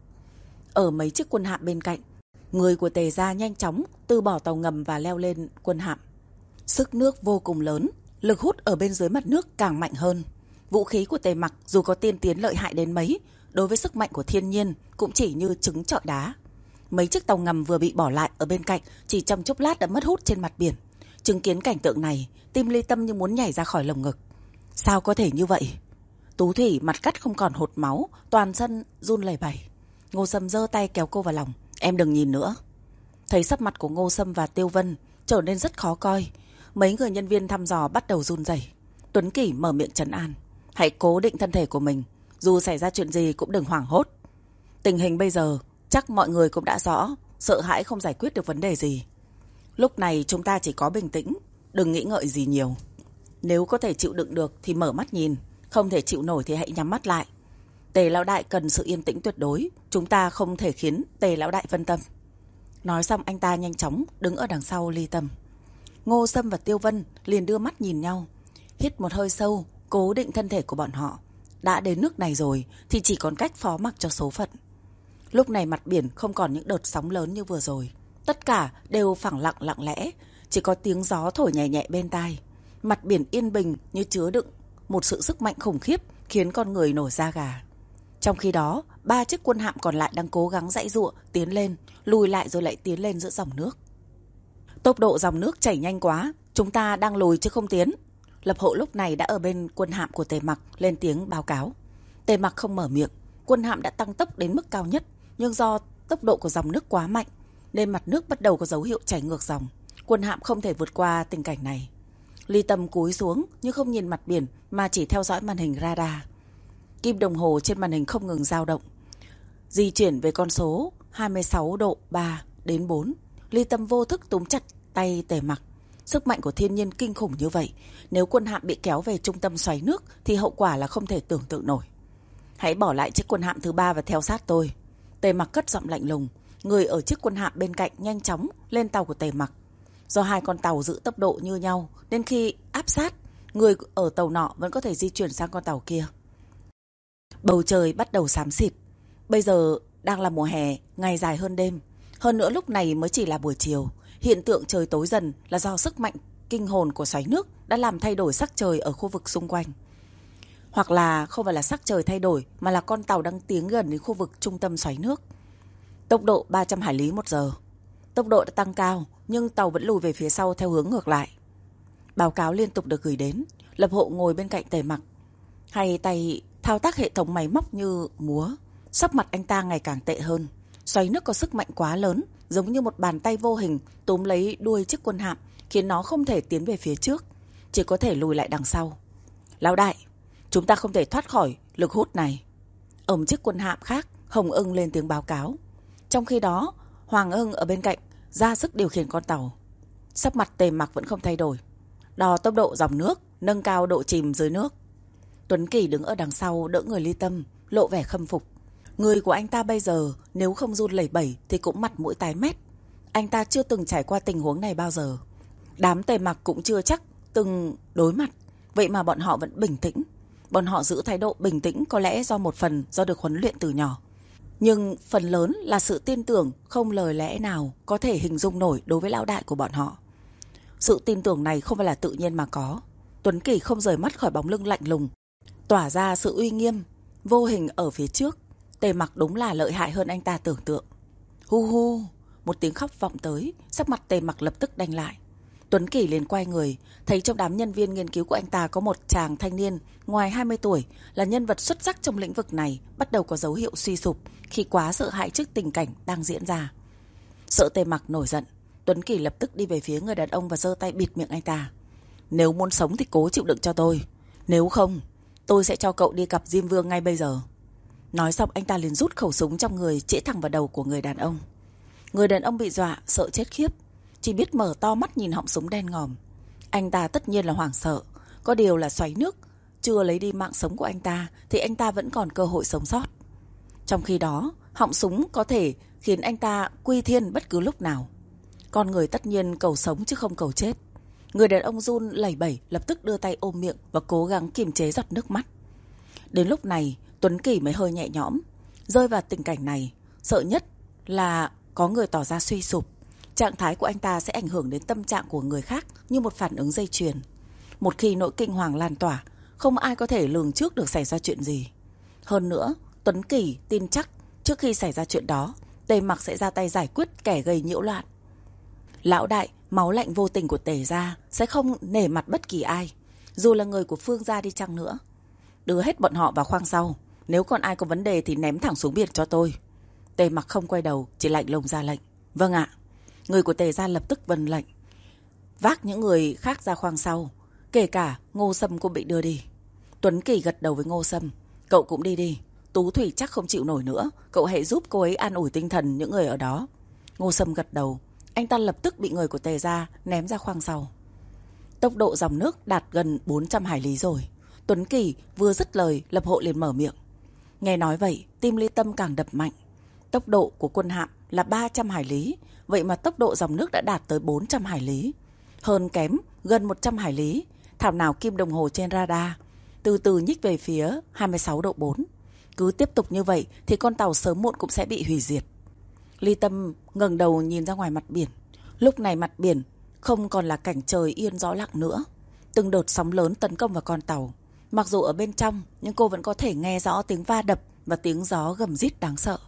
[SPEAKER 1] Ở mấy chiếc quân hạm bên cạnh, người của Tề gia nhanh chóng từ bỏ tàu ngầm và leo lên quân hạm. Sức nước vô cùng lớn, lực hút ở bên dưới mặt nước càng mạnh hơn. Vũ khí của Tề Mặc dù có tiên tiến lợi hại đến mấy, đối với sức mạnh của thiên nhiên cũng chỉ như trứng trọi đá. Mấy chiếc tàu ngầm vừa bị bỏ lại ở bên cạnh chỉ trong chốc lát đã mất hút trên mặt biển. Chứng kiến cảnh tượng này, tim Ly Tâm như muốn nhảy ra khỏi lồng ngực. Sao có thể như vậy? Tú Thủy mặt cắt không còn hột máu, toàn thân run lẩy bẩy. Ngô Sâm giơ tay kéo cô vào lòng. Em đừng nhìn nữa. Thấy sắc mặt của Ngô Sâm và Tiêu Vân trở nên rất khó coi, mấy người nhân viên thăm dò bắt đầu run rẩy. Tuấn Kỷ mở miệng trấn an. Hãy cố định thân thể của mình, dù xảy ra chuyện gì cũng đừng hoảng hốt. Tình hình bây giờ chắc mọi người cũng đã rõ, sợ hãi không giải quyết được vấn đề gì. Lúc này chúng ta chỉ có bình tĩnh, đừng nghĩ ngợi gì nhiều. Nếu có thể chịu đựng được thì mở mắt nhìn, không thể chịu nổi thì hãy nhắm mắt lại. Tề lão đại cần sự yên tĩnh tuyệt đối, chúng ta không thể khiến Tề lão đại phân tâm. Nói xong anh ta nhanh chóng đứng ở đằng sau Ly Tâm. Ngô Sâm và Tiêu Vân liền đưa mắt nhìn nhau, hít một hơi sâu, cố định thân thể của bọn họ. Đã đến nước này rồi thì chỉ còn cách phó mặc cho số phận. Lúc này mặt biển không còn những đợt sóng lớn như vừa rồi, tất cả đều phẳng lặng lặng lẽ, chỉ có tiếng gió thổi nhẹ nhẹ bên tai. Mặt biển yên bình như chứa đựng một sự sức mạnh khủng khiếp khiến con người nổi da gà. Trong khi đó, 3 chiếc quân hạm còn lại đang cố gắng giãy giụa tiến lên, lùi lại rồi lại tiến lên giữa dòng nước. Tốc độ dòng nước chảy nhanh quá, chúng ta đang lùi chứ không tiến. Lập Hộ lúc này đã ở bên quân hạm của Tề Mặc lên tiếng báo cáo. Tề Mặc không mở miệng, quân hạm đã tăng tốc đến mức cao nhất, nhưng do tốc độ của dòng nước quá mạnh nên mặt nước bắt đầu có dấu hiệu chảy ngược dòng. Quân hạm không thể vượt qua tình cảnh này. Ly Tâm cúi xuống nhưng không nhìn mặt biển mà chỉ theo dõi màn hình radar. Kim đồng hồ trên màn hình không ngừng dao động, di chuyển về con số 26 độ 3 đến 4. Ly Tâm vô thức túm chặt tay Tề Mặc. Sức mạnh của thiên nhiên kinh khủng như vậy, nếu quân hạm bị kéo về trung tâm xoáy nước thì hậu quả là không thể tưởng tượng nổi. Hãy bỏ lại chiếc quân hạm thứ 3 và theo sát tôi. Tề Mặc cất giọng lạnh lùng. Người ở chiếc quân hạm bên cạnh nhanh chóng lên tàu của Tề Mặc. Do hai con tàu giữ tốc độ như nhau nên khi áp sát, người ở tàu nọ vẫn có thể di chuyển sang con tàu kia. Bầu trời bắt đầu xám xịt. Bây giờ đang là mùa hè, ngày dài hơn đêm. Hơn nữa lúc này mới chỉ là buổi chiều. Hiện tượng trời tối dần là do sức mạnh kinh hồn của xoáy nước đã làm thay đổi sắc trời ở khu vực xung quanh. Hoặc là không phải là sắc trời thay đổi mà là con tàu đang tiến gần đến khu vực trung tâm xoáy nước. Tốc độ 300 hải lý một giờ. Tốc độ đã tăng cao nhưng tàu vẫn lùi về phía sau theo hướng ngược lại. Báo cáo liên tục được gửi đến. Lập Hộ ngồi bên cạnh Tề Mặc, hay tay thao tác hệ thống máy móc như múa. Sắc mặt anh ta ngày càng tệ hơn. Xoáy nước có sức mạnh quá lớn, giống như một bàn tay vô hình túm lấy đuôi chiếc quân hạm, khiến nó không thể tiến về phía trước. chỉ có thể lùi lại đằng sau. Lão đại, chúng ta không thể thoát khỏi lực hút này. Ở một chiếc quân hạm khác, Hồng Ưng lên tiếng báo cáo. Trong khi đó, Hoàng Ưng ở bên cạnh ra sức điều khiển con tàu. Sắc mặt Tề Mặc vẫn không thay đổi. Đo tốc độ dòng nước, nâng cao độ chìm dưới nước. Tuấn Kỳ đứng ở đằng sau đỡ người Ly Tâm, lộ vẻ khâm phục. Người của anh ta bây giờ nếu không run lẩy bẩy thì cũng mặt mũi tái mét. Anh ta chưa từng trải qua tình huống này bao giờ. Đám Tề Mặc cũng chưa chắc từng đối mặt. Vậy mà bọn họ vẫn bình tĩnh. Bọn họ giữ thái độ bình tĩnh có lẽ do một phần do được huấn luyện từ nhỏ. Nhưng phần lớn là sự tin tưởng không lời lẽ nào có thể hình dung nổi đối với lão đại của bọn họ. Sự tin tưởng này không phải là tự nhiên mà có. Tuấn Kỳ không rời mắt khỏi bóng lưng lạnh lùng, tỏa ra sự uy nghiêm vô hình ở phía trước. Tề Mặc đúng là lợi hại hơn anh ta tưởng tượng. Hu hu, một tiếng khóc vọng tới, sắc mặt Tề Mặc lập tức đanh lại. Tuấn Kỳ liền quay người, thấy trong đám nhân viên nghiên cứu của anh ta có một chàng thanh niên ngoài 20 tuổi, là nhân vật xuất sắc trong lĩnh vực này, bắt đầu có dấu hiệu suy sụp khi quá sợ hãi trước tình cảnh đang diễn ra. Sợ Tề Mặc nổi giận, Tuấn Kỳ lập tức đi về phía người đàn ông và giơ tay bịt miệng anh ta. Nếu muốn sống thì cố chịu đựng cho tôi, nếu không tôi sẽ cho cậu đi gặp Diêm Vương ngay bây giờ. Nói xong anh ta liền rút khẩu súng trong người chĩa thẳng vào đầu của người đàn ông. Người đàn ông bị dọa sợ chết khiếp, chỉ biết mở to mắt nhìn họng súng đen ngòm. Anh ta tất nhiên là hoảng sợ, có điều là xoáy nước chưa lấy đi mạng sống của anh ta thì anh ta vẫn còn cơ hội sống sót. Trong khi đó, họng súng có thể khiến anh ta quy thiên bất cứ lúc nào. Con người tất nhiên cầu sống chứ không cầu chết. Người đàn ông run lẩy bẩy lập tức đưa tay ôm miệng và cố gắng kiềm chế giọt nước mắt. Đến lúc này, Tuấn Kỳ mới hơi nhẹ nhõm. Rơi vào tình cảnh này, sợ nhất là có người tỏ ra suy sụp. Trạng thái của anh ta sẽ ảnh hưởng đến tâm trạng của người khác như một phản ứng dây chuyền. Một khi nỗi kinh hoàng lan tỏa, không ai có thể lường trước được xảy ra chuyện gì. Hơn nữa, Tuấn Kỳ tin chắc trước khi xảy ra chuyện đó, Tề Mặc sẽ ra tay giải quyết kẻ gây nhiễu loạn. Lão đại, máu lạnh vô tình của Tề gia sẽ không nể mặt bất kỳ ai, dù là người của Phương gia đi chăng nữa. Đưa hết bọn họ vào khoang sau, nếu còn ai có vấn đề thì ném thẳng xuống biển cho tôi. Tề Mặc không quay đầu, chỉ lạnh lùng ra lệnh. Vâng ạ. Người của Tề gia lập tức vâng lệnh, vác những người khác ra khoang sau, kể cả Ngô Sâm cũng bị đưa đi. Tuấn Kỳ gật đầu với Ngô Sâm. Cậu cũng đi đi, Tú Thủy chắc không chịu nổi nữa, cậu hãy giúp cô ấy an ủi tinh thần những người ở đó. Ngô Sâm gật đầu. Anh ta lập tức bị người của Tề gia ném ra khoang sau. Tốc độ dòng nước đạt gần 400 hải lý rồi. Tuấn Kỳ vừa dứt lời, Lập Hộ liền mở miệng. Nghe nói vậy, tim Ly Tâm càng đập mạnh. Tốc độ của quân hạm là 300 hải lý, vậy mà tốc độ dòng nước đã đạt tới 400 hải lý. Hơn kém gần 100 hải lý, thảo nào kim đồng hồ trên radar từ từ nhích về phía 26 độ 4. Cứ tiếp tục như vậy thì con tàu sớm muộn cũng sẽ bị hủy diệt. Ly Tâm ngẩng đầu nhìn ra ngoài mặt biển. Lúc này mặt biển không còn là cảnh trời yên gió lặng nữa. Từng đợt sóng lớn tấn công vào con tàu. Mặc dù ở bên trong, nhưng cô vẫn có thể nghe rõ tiếng va đập và tiếng gió gầm rít đáng sợ.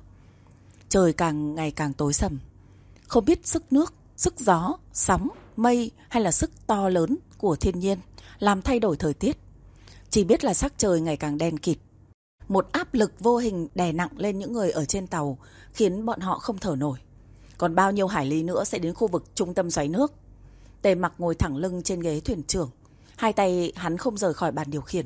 [SPEAKER 1] Trời càng ngày càng tối sầm. Không biết sức nước, sức gió, sóng, mây hay là sức to lớn của thiên nhiên làm thay đổi thời tiết. Chỉ biết là sắc trời ngày càng đen kịt. Một áp lực vô hình đè nặng lên những người ở trên tàu, khiến bọn họ không thở nổi. Còn bao nhiêu hải lý nữa sẽ đến khu vực trung tâm xoáy nước. Tề Mặc ngồi thẳng lưng trên ghế thuyền trưởng, hai tay hắn không rời khỏi bàn điều khiển.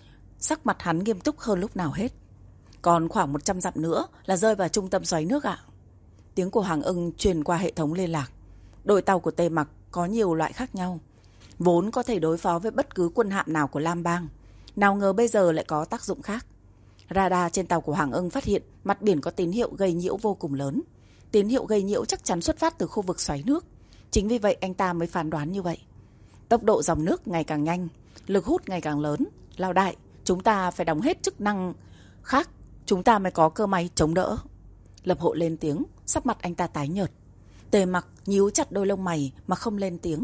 [SPEAKER 1] Sắc mặt hắn nghiêm túc hơn lúc nào hết. Còn khoảng 100 dặm nữa là rơi vào trung tâm xoáy nước ạ. Tiếng của Hoàng Ưng truyền qua hệ thống liên lạc. Đội tàu của Tề Mặc có nhiều loại khác nhau, vốn có thể đối phó với bất cứ quân hạm nào của Lam Bang. Nào ngờ bây giờ lại có tác dụng khác. Radar trên tàu của Hoàng Ưng phát hiện mặt biển có tín hiệu gây nhiễu vô cùng lớn. Tín hiệu gây nhiễu chắc chắn xuất phát từ khu vực xoáy nước. Chính vì vậy anh ta mới phán đoán như vậy. Tốc độ dòng nước ngày càng nhanh, lực hút ngày càng lớn. Lão đại, chúng ta phải đóng hết chức năng khác, chúng ta mới có cơ may chống đỡ. Lập Hộ lên tiếng, sắc mặt anh ta tái nhợt. Tề Mặc nhíu chặt đôi lông mày mà không lên tiếng.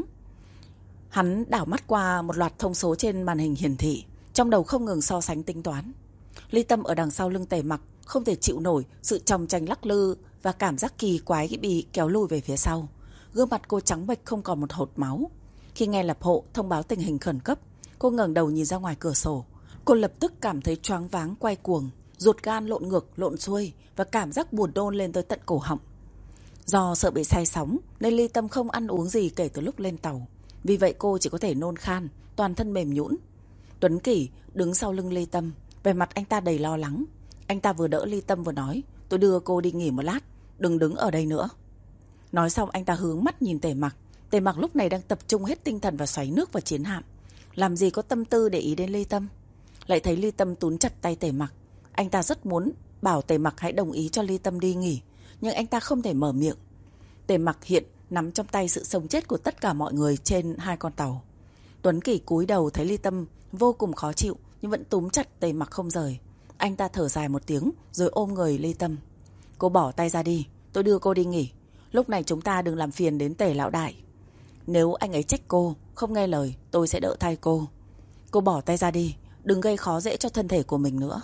[SPEAKER 1] Hắn đảo mắt qua một loạt thông số trên màn hình hiển thị, trong đầu không ngừng so sánh tính toán. Ly Tâm ở đằng sau lưng Tề Mặc không thể chịu nổi sự chòng chành lắc lư và cảm giác kỳ quái bị kéo lùi về phía sau. Gương mặt cô trắng bệch không còn một hột máu. Khi nghe Lập Hộ thông báo tình hình khẩn cấp, cô ngẩng đầu nhìn ra ngoài cửa sổ. Cô lập tức cảm thấy choáng váng quay cuồng, ruột gan lộn ngược lộn xuôi và cảm giác buồn nôn lên tới tận cổ họng. Do sợ bị say sóng nên Ly Tâm không ăn uống gì kể từ lúc lên tàu. Vì vậy cô chỉ có thể nôn khan, toàn thân mềm nhũn. Tuấn Kỷ đứng sau lưng Ly Tâm, vẻ mặt anh ta đầy lo lắng. Anh ta vừa đỡ Ly Tâm vừa nói, tôi đưa cô đi nghỉ một lát, đừng đứng ở đây nữa. Nói xong anh ta hướng mắt nhìn Tề Mặc. Tề Mặc lúc này đang tập trung hết tinh thần vào xoáy nước và chiến hạm, làm gì có tâm tư để ý đến Ly Tâm. Lại thấy Ly Tâm túm chặt tay Tề Mặc. Anh ta rất muốn bảo Tề Mặc hãy đồng ý cho Ly Tâm đi nghỉ, nhưng anh ta không thể mở miệng. Tề Mặc hiện nắm trong tay sự sống chết của tất cả mọi người trên 2 con tàu. Tuấn Kỷ cúi đầu thấy Ly Tâm vô cùng khó chịu nhưng vẫn túm chặt Tề Mặc không rời. Anh ta thở dài một tiếng rồi ôm người Ly Tâm. Cô bỏ tay ra đi, tôi đưa cô đi nghỉ. Lúc này chúng ta đừng làm phiền đến Tề lão đại. Nếu anh ấy trách cô không nghe lời, tôi sẽ đỡ thay cô. Cô bỏ tay ra đi, đừng gây khó dễ cho thân thể của mình nữa.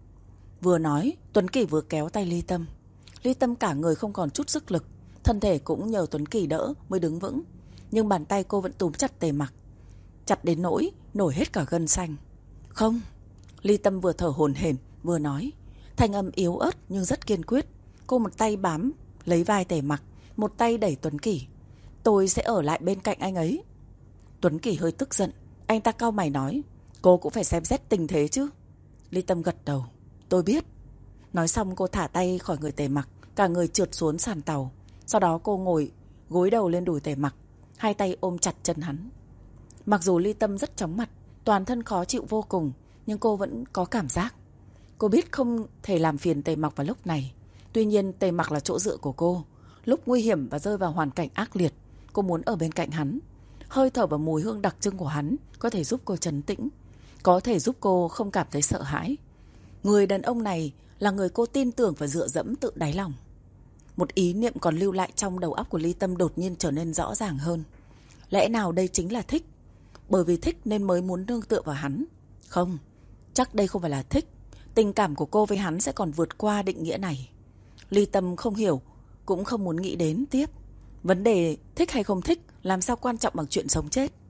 [SPEAKER 1] Vừa nói, Tuấn Kỷ vừa kéo tay Ly Tâm. Ly Tâm cả người không còn chút sức lực, thân thể cũng nhờ Tuấn Kỷ đỡ mới đứng vững, nhưng bàn tay cô vẫn túm chặt Tề Mặc, chặt đến nỗi nổi hết cả gân xanh. Không. Ly Tâm vừa thở hổn hển vừa nói, thanh âm yếu ớt nhưng rất kiên quyết. Cô một tay bám lấy vai Tề Mặc, một tay đẩy Tuấn Kỷ. Tôi sẽ ở lại bên cạnh anh ấy. Tuấn Kỷ hơi tức giận, anh ta cau mày nói, cô cũng phải xem xét tình thế chứ. Ly Tâm gật đầu, tôi biết. Nói xong cô thả tay khỏi người Tề Mặc, cả người trượt xuống sàn tàu. Sau đó cô ngồi gối đầu lên đùi Tề Mặc, hai tay ôm chặt chân hắn. Mặc dù Ly Tâm rất chóng mặt, toàn thân khó chịu vô cùng, nhưng cô vẫn có cảm giác. Cô biết không thể làm phiền Tề Mặc vào lúc này. Tuy nhiên Tề Mặc là chỗ dựa của cô. Lúc nguy hiểm và rơi vào hoàn cảnh ác liệt, cô muốn ở bên cạnh hắn. Hơi thở và mùi hương đặc trưng của hắn có thể giúp cô trấn tĩnh, có thể giúp cô không cảm thấy sợ hãi. Người đàn ông này là người cô tin tưởng và dựa dẫm tự đáy lòng. Một ý niệm còn lưu lại trong đầu óc của Ly Tâm đột nhiên trở nên rõ ràng hơn. Lẽ nào đây chính là thích? Bởi vì thích nên mới muốn nương tựa vào hắn. Không, chắc đây không phải là thích. Tình cảm của cô với hắn sẽ còn vượt qua định nghĩa này. Ly Tâm không hiểu, cũng không muốn nghĩ đến tiếp. Vấn đề thích hay không thích làm sao quan trọng bằng chuyện sống chết.